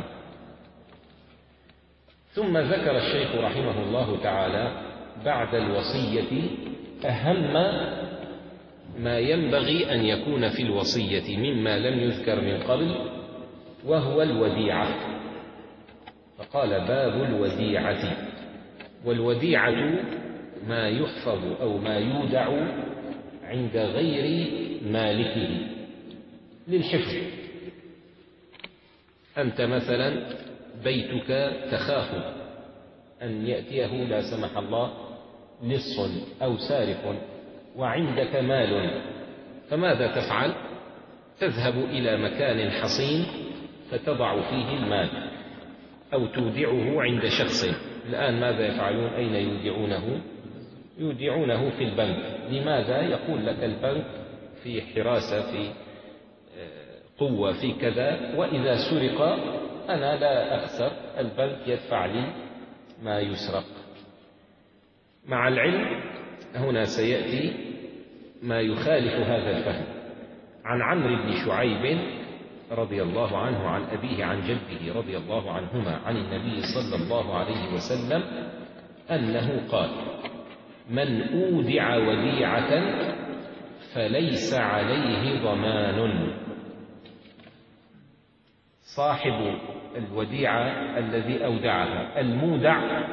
A: ثم ذكر الشيخ رحمه الله تعالى بعد الوصية أهم ما ينبغي أن يكون في الوصية مما لم يذكر من قبل، وهو الوديعة. فقال باب الوديعة. والوديعة ما يحفظ أو ما يودع عند غير مالكه للحفظ. أنت مثلا بيتك تخاف أن يأتيه لا سمح الله لص أو سارق وعندك مال، فماذا تفعل؟ تذهب إلى مكان حصين فتضع فيه المال أو تودعه عند شخص. الآن ماذا يفعلون؟ أين يودعونه؟ يودعونه في البنك. لماذا؟ يقول لك البنك في حراسة، في قوة، في كذا، وإذا سرق أنا لا أخسر، البنك يدفع لي ما يسرق. مع العلم هنا سيأتي ما يخالف هذا الفهم. عن عمرو بن شعيب رضي الله عنه عن أبيه عن جده رضي الله عنهما عن النبي صلى الله عليه وسلم أنه قال: من أودع وديعة فليس عليه ضمان. صاحب الوديعة الذي أودعها، المودع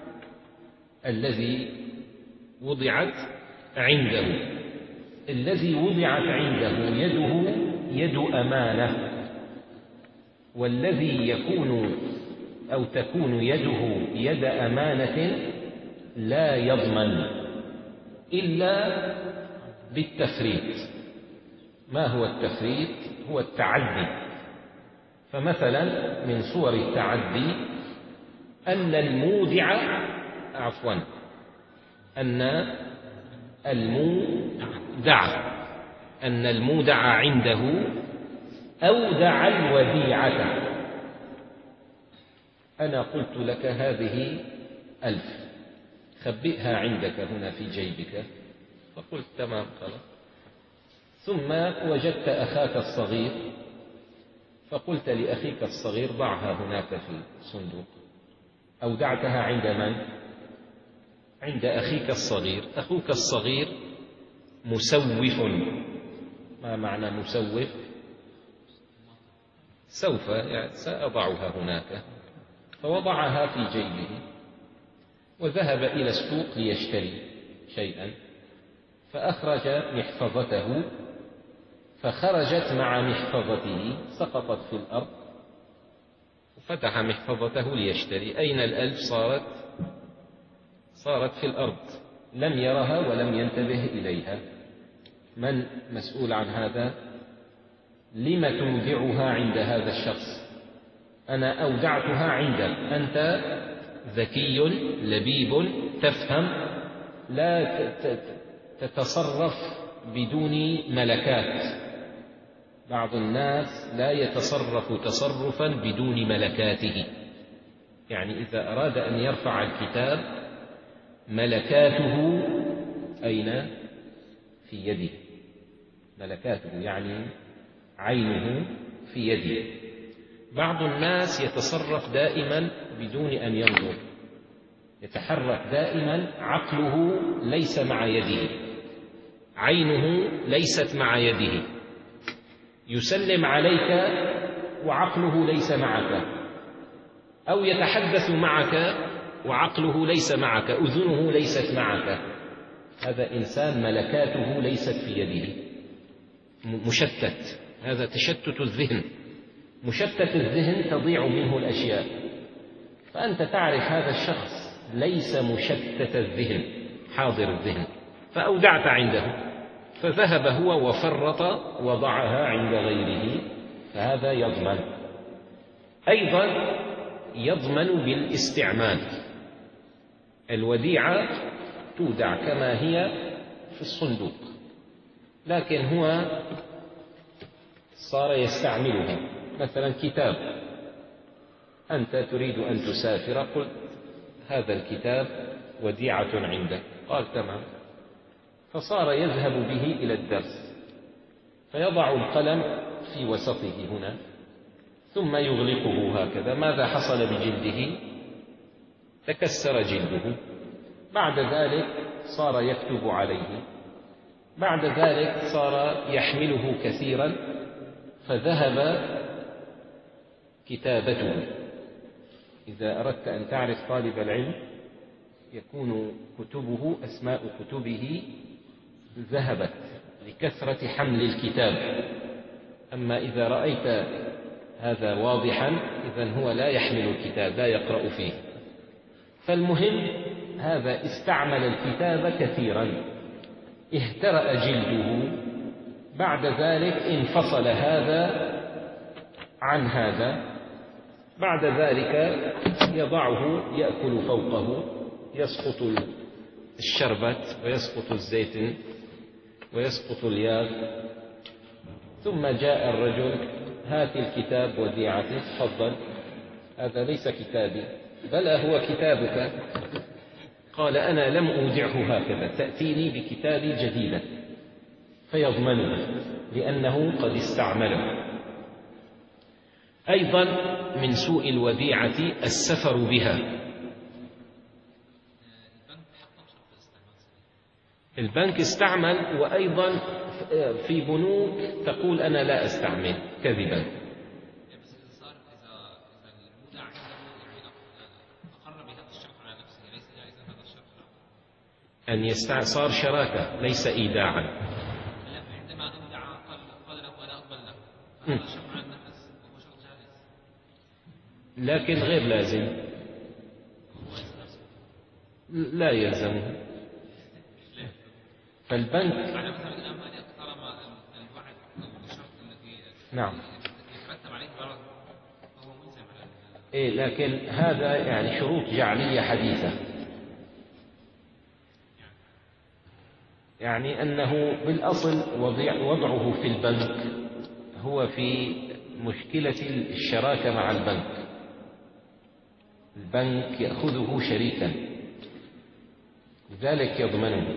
A: الذي وضعت عنده، الذي وضعت عنده يده يد أمانة، والذي يكون أو تكون يده يد أمانة لا يضمن إلا بالتفريط. ما هو التفريط؟ هو التعدي. فمثلا من صور التعدي أن المودع عفوا أن المودع أن المودع عنده أودع الوديعة. أنا قلت لك هذه ألف، خبئها عندك هنا في جيبك، فقلت تمام خلاص. ثم وجدت أخاك الصغير فقلت لأخيك الصغير ضعها هناك في الصندوق. أودعتها عند من؟ عند أخيك الصغير. أخوك الصغير مسوف. ما معنى مسوف؟ سوف يعني سأضعها هناك. فوضعها في جيبه وذهب إلى السوق ليشتري شيئا، فأخرج محفظته، فخرجت مع محفظته، سقطت في الأرض، وفتح محفظته ليشتري. أين الألف؟ صارت صارت في الأرض، لم يرها ولم ينتبه إليها. من مسؤول عن هذا؟ لم تودعها عند هذا الشخص؟ أنا أودعتها عندك، أنت ذكي لبيب تفهم، لا تتصرف بدون ملكات. بعض الناس لا يتصرف تصرفا بدون ملكاته، يعني إذا أراد أن يرفع الكتاب ملكاته أين؟ في يده. ملكاته يعني عينه في يده. بعض الناس يتصرف دائما بدون أن ينظر، يتحرك دائما، عقله ليس مع يده، عينه ليست مع يده، يسلم عليك وعقله ليس معك، أو يتحدث معك وعقله ليس معك، أذنه ليست معك. هذا إنسان ملكاته ليست في يده، مشتت. هذا تشتت الذهن، مشتت الذهن تضيع منه الأشياء. فأنت تعرف هذا الشخص ليس مشتت الذهن، حاضر الذهن، فأودعت عنده، فذهب هو وفرط وضعها عند غيره، فهذا يضمن. أيضا يضمن بالاستعمال. الوديعة تودع كما هي في الصندوق، لكن هو صار يستعملها. مثلا كتاب، أنت تريد أن تسافر، قلت هذا الكتاب وديعة عندك، قال تمام، فصار يذهب به إلى الدرس، فيضع القلم في وسطه هنا ثم يغلقه هكذا. ماذا حصل بجلده؟ تكسر جلده. بعد ذلك صار يكتب عليه، بعد ذلك صار يحمله كثيرا، فذهب كتابته. إذا أردت أن تعرف طالب العلم يكون كتبه، أسماء كتبه ذهبت لكثرة حمل الكتاب. أما إذا رأيت هذا واضحا إذن هو لا يحمل الكتاب، لا يقرأ فيه. فالمهم هذا استعمل الكتاب كثيرا، اهترأ جلده، بعد ذلك انفصل هذا عن هذا، بعد ذلك يضعه يأكل فوقه، يسقط الشربت ويسقط الزيت ويسقط الياغ. ثم جاء الرجل: هات الكتاب وديعتي، تفضل. هذا ليس كتابي. بلى هو كتابك. قال: أنا لم أودعه هكذا، تأتيني بكتابي جديدا. فيضمنه لأنه قد استعمله. أيضا من سوء الوديعة السفر بها. البنك استعمل، وأيضا في بنوك تقول أنا لا أستعمل كذبا. أن يستع... صار شراكة ليس إيداعا.
B: عندما أودع قال له أنا أقبل له، هذا شرط على النفس وهو شرط جالس،
A: لكن غير لازم، لا يلزمه. فالبنك
B: على مثلا الأمانة طالما الوعد أو الشرط الذي
A: نعم
B: يترتب عليه ضرر فهو ملزم على
A: إيه، لكن هذا يعني شروط جعلية حديثة، يعني أنه بالأصل وضعه في البنك هو في مشكلة الشراكة مع البنك. البنك يأخذه شريكا، لذلك يضمنه.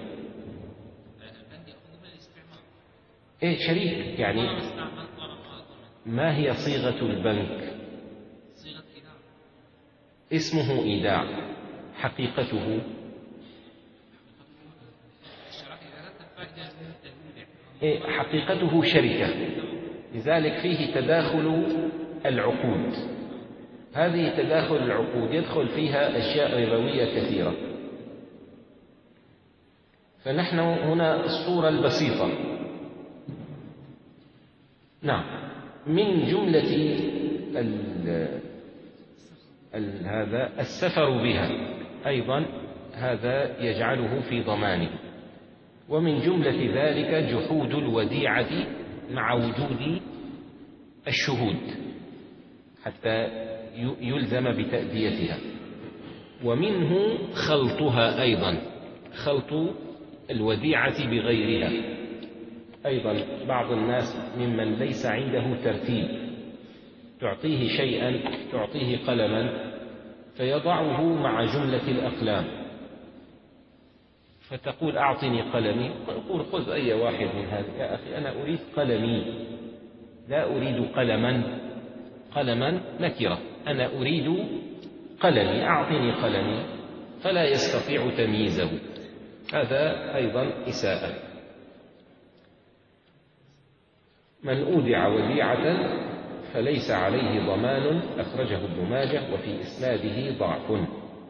A: إيه شريك يعني. ما هي صيغة البنك؟ اسمه إيداع، حقيقته إيه؟ حقيقته شركة، لذلك فيه تداخل العقود. هذه تداخل العقود يدخل فيها أشياء ربوية كثيرة. فنحن هنا الصورة البسيطة. نعم، من جملة ال ال هذا السفر بها أيضا، هذا يجعله في ضمانه. ومن جملة ذلك جحود الوديعة مع وجود الشهود حتى يلزم بتأديتها. ومنه خلطها أيضا، خلط الوديعة بغيرها. أيضا بعض الناس ممن ليس عنده ترتيب، تعطيه شيئا، تعطيه قلما فيضعه مع جملة الأقلام، فتقول أعطني قلمي، فأقول خذ أي واحد من هذا. يا أخي أنا أريد قلمي، لا أريد قلما. قلما نكرة، أنا أريد قلمي، أعطني قلمي، فلا يستطيع تمييزه. هذا أيضا إساءة. من أودع وديعة فليس عليه ضمان، أخرجه ابن ماجه، وفي إسناده ضعف.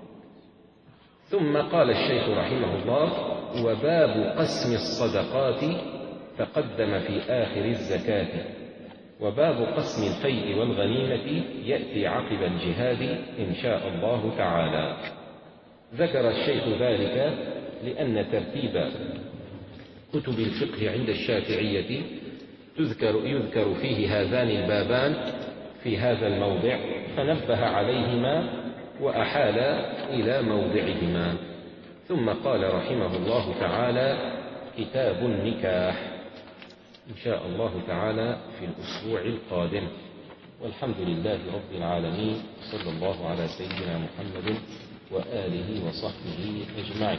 A: ثم قال الشيخ رحمه الله: وباب قسم الصدقات تقدم في آخر الزكاة، وباب قسم الفيء والغنيمة يأتي عقب الجهاد إن شاء الله تعالى. ذكر الشيخ ذلك لأن ترتيب كتب الفقه عند الشافعية تذكر يذكر فيه هذان البابان في هذا الموضع، فنبه عليهما وأحال إلى موضعهما. ثم قال رحمه الله تعالى: كتاب النكاح، إن شاء الله تعالى في الأسبوع القادم. والحمد لله رب العالمين، صلى الله على سيدنا محمد وآله وصحبه أجمعين.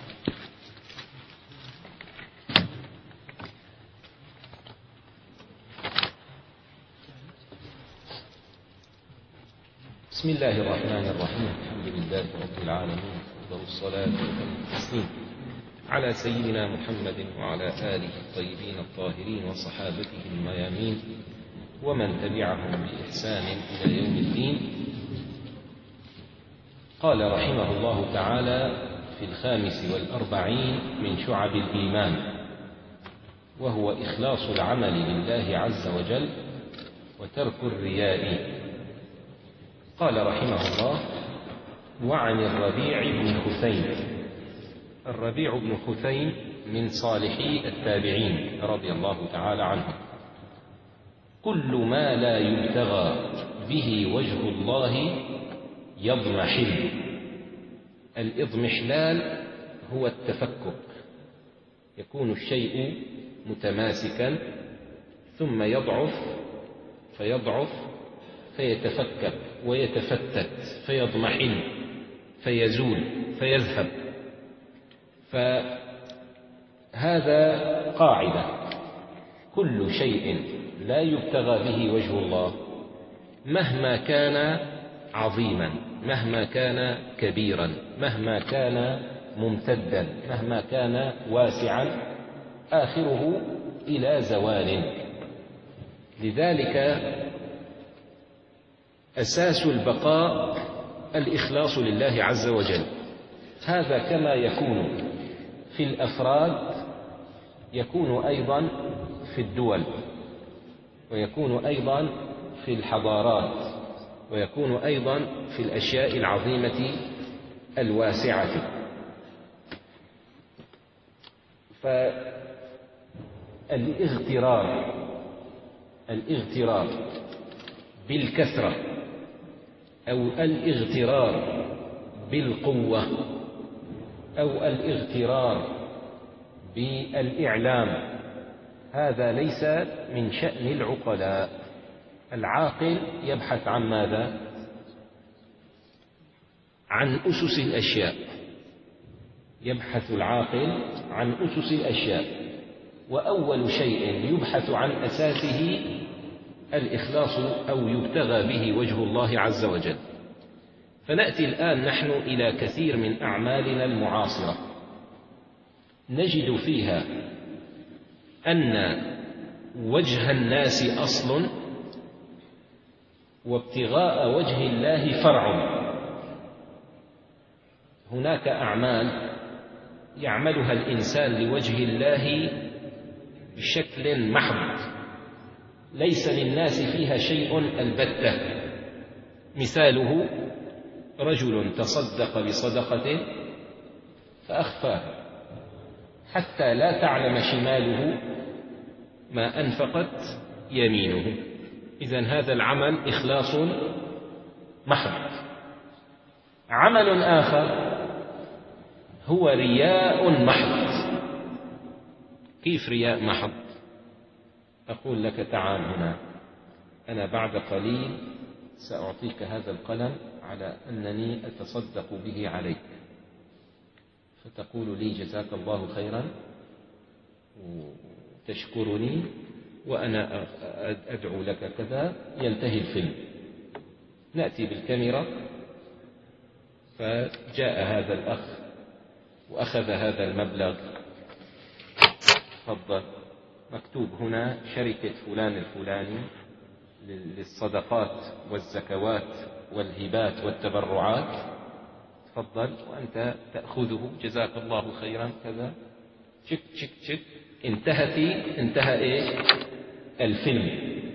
A: بسم الله الرحمن الرحيم. الحمد لله رب العالمين، أفضل الصلاة والتسليم على سيدنا محمد وعلى آله الطيبين الطاهرين وصحابته الميامين ومن تبعهم بإحسان إلى يوم الدين. قال رحمه الله تعالى في الخامس والأربعين من شعب الإيمان، وهو إخلاص العمل لله عز وجل وترك الرياء. قال رحمه الله: وعن الربيع بن خثيم. الربيع بن خثيم من صالحي التابعين رضي الله تعالى عنهم. كل ما لا يبتغى به وجه الله يضمحل. الإضمحلال هو التفكك، يكون الشيء متماسكا ثم يضعف فيضعف فيتفكك ويتفتت فيضمحل فيزول فيذهب. فهذا قاعدة: كل شيء لا يبتغى به وجه الله مهما كان عظيما، مهما كان كبيرا، مهما كان ممتدا، مهما كان واسعا، آخره إلى زوال. لذلك أساس البقاء الإخلاص لله عز وجل. هذا كما يكون في الأفراد يكون أيضا في الدول، ويكون أيضا في الحضارات، ويكون أيضا في الأشياء العظيمة الواسعة. فالاغترار الاغترار بالكثرة أو الاغترار بالقوة أو الاغترار بالإعلام هذا ليس من شأن العقلاء. العاقل يبحث عن ماذا؟ عن أسس الأشياء. يبحث العاقل عن أسس الأشياء، وأول شيء يبحث عن أساسه الإخلاص أو يبتغى به وجه الله عز وجل. فنأتي الآن نحن إلى كثير من أعمالنا المعاصرة نجد فيها أن وجه الناس أصل وابتغاء وجه الله فرع. هناك أعمال يعملها الإنسان لوجه الله بشكل محض ليس للناس فيها شيء البتة. مثاله: رجل تصدق بصدقة فأخفاها حتى لا تعلم شماله ما أنفقت يمينه. إذن هذا العمل إخلاص محض. عمل آخر هو رياء محض. كيف رياء محض؟ أقول لك: تعال هنا، أنا بعد قليل سأعطيك هذا القلم على أنني أتصدق به عليك، فتقول لي: جزاك الله خيرا، وتشكرني وأنا أدعو لك كذا. ينتهي الفيلم، نأتي بالكاميرا، فجاء هذا الأخ وأخذ هذا المبلغ. تفضل، مكتوب هنا شركة فلان الفلاني للصدقات والزكوات والهبات والتبرعات، تفضل وأنت تأخذه، جزاك الله خيرا كذا. شك شك شك انتهت انتهى إيش؟ الفيلم.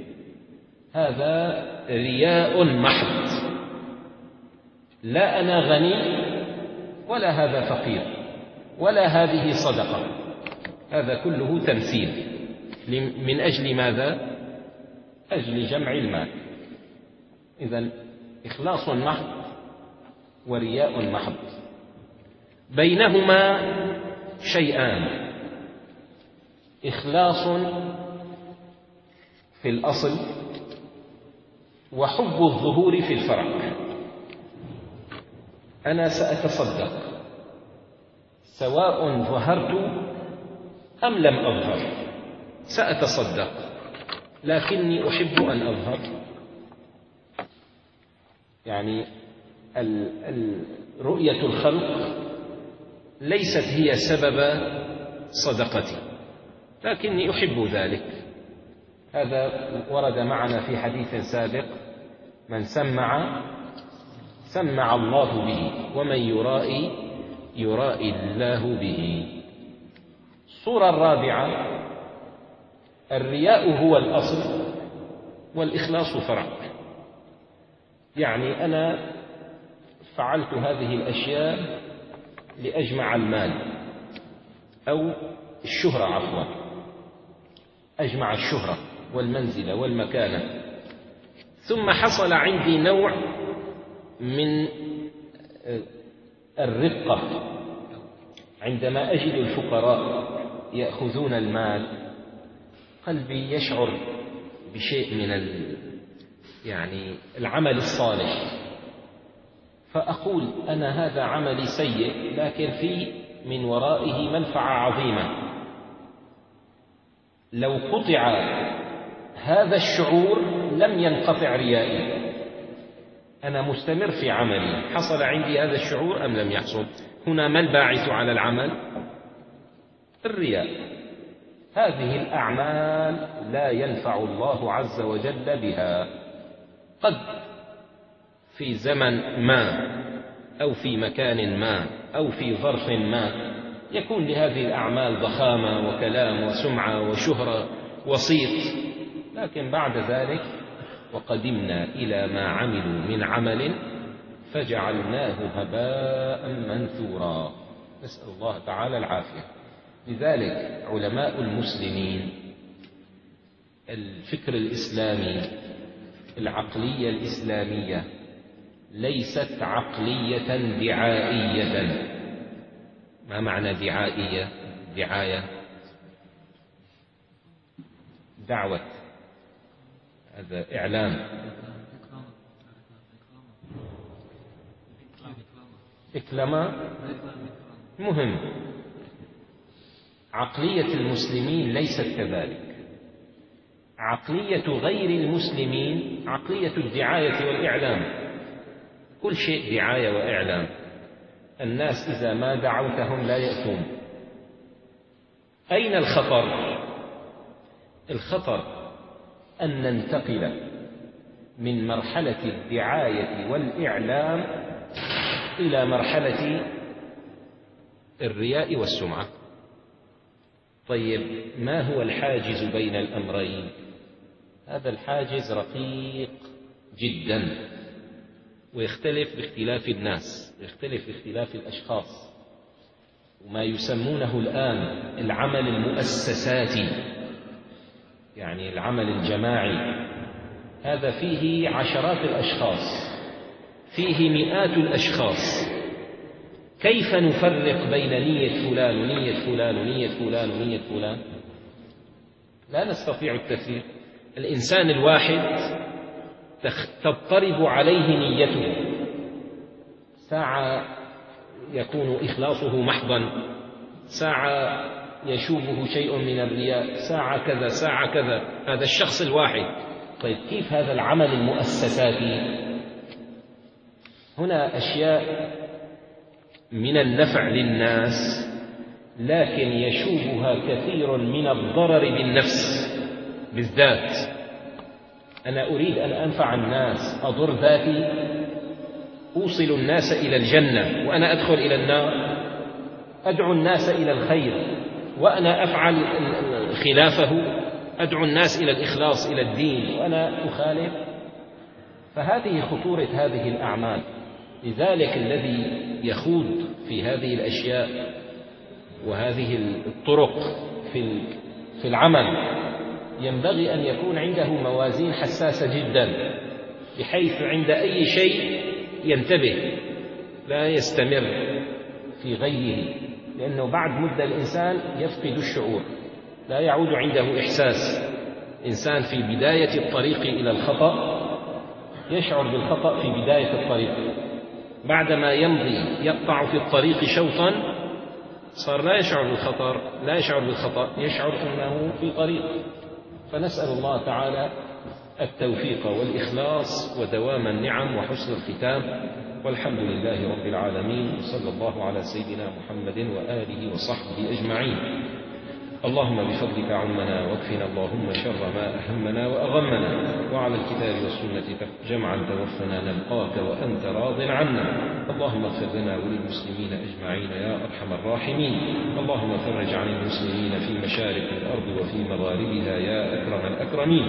A: هذا رياء محض. لا أنا غني ولا هذا فقير ولا هذه صدقة، هذا كله تمثيل. من أجل ماذا؟ أجل جمع المال. إذن إخلاص محض ورياء محض، بينهما شيئان: إخلاص في الأصل وحب الظهور في الفرع. أنا سأتصدق سواء ظهرت أم لم أظهر، سأتصدق، لكني أحب أن أظهر. يعني رؤية الخلق ليست هي سبب صدقتي، لكني أحب ذلك. هذا ورد معنا في حديث سابق: من سمع سمع الله به، ومن يرائي يرائي الله به. الصورة الرابعة: الرياء هو الأصل والإخلاص فرع. يعني أنا فعلت هذه الأشياء لأجمع المال أو الشهرة، عفوا أجمع الشهرة والمنزلة والمكانة، ثم حصل عندي نوع من الرقة عندما أجد الفقراء يأخذون المال، قلبي يشعر بشيء من ال... يعني العمل الصالح، فأقول أنا هذا عملي سيء لكن في من ورائه منفعة عظيمة. لو قطع هذا الشعور لم ينقطع ريائي، أنا مستمر في عملي، حصل عندي هذا الشعور أم لم يحصل؟ هنا ما الباعث على العمل؟ الرياء. هذه الأعمال لا ينفع الله عز وجل بها. قد في زمن ما أو في مكان ما أو في ظرف ما يكون لهذه الأعمال ضخامة وكلام وسمعة وشهرة وصيت، لكن بعد ذلك وقدمنا إلى ما عملوا من عمل فجعلناه هباء منثورا، نسأل الله تعالى العافية. لذلك علماء المسلمين، الفكر الإسلامي، العقلية الإسلامية ليست عقلية دعائية. ما معنى دعائية؟ دعاية دعوة، هذا إعلام، إكلام، مهم. عقلية المسلمين ليست كذلك. عقلية غير المسلمين عقلية الدعاية والإعلام، كل شيء دعاية وإعلام. الناس إذا ما دعوتهم لا يأتون. أين الخطر؟ الخطر أن ننتقل من مرحلة الدعاية والإعلام إلى مرحلة الرياء والسمعة. طيب ما هو الحاجز بين الأمرين؟ هذا الحاجز رقيق جدا، ويختلف باختلاف الناس، يختلف باختلاف الأشخاص. وما يسمونه الآن العمل المؤسساتي، يعني العمل الجماعي، هذا فيه عشرات الأشخاص، فيه مئات الأشخاص. كيف نفرق بين نية فلان ونية فلان ونية فلان ونية فلان؟ لا نستطيع التفريق. الإنسان الواحد تضطرب عليه نيته، ساعة يكون إخلاصه محضا، ساعة يشوبه شيء من الرياء، ساعة كذا ساعة كذا. هذا الشخص الواحد. طيب كيف هذا العمل المؤسساتي؟ هنا أشياء من النفع للناس لكن يشوبها كثير من الضرر بالنفس بالذات. أنا أريد أن أنفع الناس، أضر ذاتي، أوصل الناس إلى الجنة وأنا أدخل إلى النار، أدعو الناس إلى الخير وأنا أفعل خلافه، أدعو الناس إلى الإخلاص إلى الدين وأنا أخالف. فهذه خطورة هذه الأعمال. لذلك الذي يخوض في هذه الأشياء وهذه الطرق في في العمل ينبغي أن يكون عنده موازين حساسة جدا، بحيث عند أي شيء ينتبه، لا يستمر في غيه، لأنه بعد مدة الإنسان يفقد الشعور، لا يعود عنده إحساس. إنسان في بداية الطريق إلى الخطأ يشعر بالخطأ في بداية الطريق، بعدما يمضي يقطع في الطريق شوطا صار لا يشعر بالخطر، لا يشعر بالخطأ، يشعر أنه في طريق. فنسأل الله تعالى التوفيق والإخلاص ودوام النعم وحسن الختام، والحمد لله رب العالمين، وصلى الله على سيدنا محمد وآله وصحبه أجمعين. اللهم بفضلك عمنا واكفنا اللهم شر ما أهمنا وأغمنا، وعلى الكتاب والسنة جمعا توفنا نلقاك وأنت راض عنا. اللهم اغفر لنا وللمسلمين أجمعين يا أرحم الراحمين. اللهم فرج عن المسلمين في مشارق الأرض وفي مغاربها يا أكرم الأكرمين.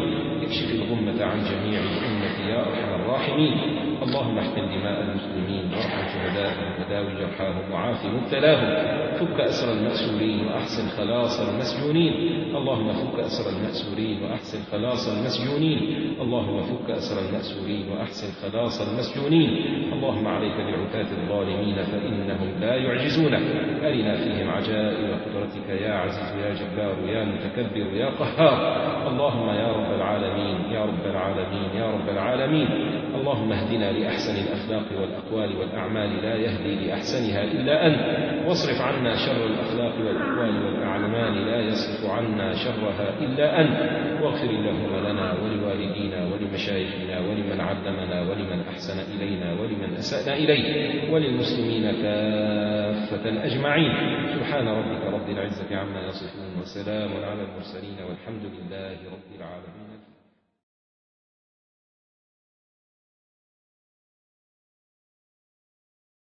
A: اكشف الغمة عن جميع الأمة يا أرحم الراحمين. اللهم احقن دماء المسلمين وارحم شهداءهم وداوي جرحاهم وعاف مبتلاهم. فك أسر المأسورين وأحسن خلاص المسجونين. اللهم فك أسر المأسورين وأحسن خلاص المسجونين. اللهم فك أسر المأسورين وأحسن خلاص المسجونين. اللهم عليك بعتاة الظالمين فإنهم لا يعجزونك. أرنا فيهم عجائب قدرتك يا عزيز يا جبار يا متكبر يا قهار. اللهم يا رب العالمين يا رب العالمين يا رب العالمين. اللهم اهدنا لأحسن الأخلاق والأقوال والأعمال لا يهدي لأحسنها إلا أنت. واصرف عنا شر الأخلاق والأقوال والأعمال لا يصرف عنا شرها إلا أنت. واغفر اللهم لنا ولوالدينا ولمشايخنا ولمن علمنا ولمن أحسن إلينا ولمن أسأنا إليه وللمسلمين كافة أجمعين. سبحان ربك رب العزة عما يصفون وسلام على المرسلين والحمد لله رب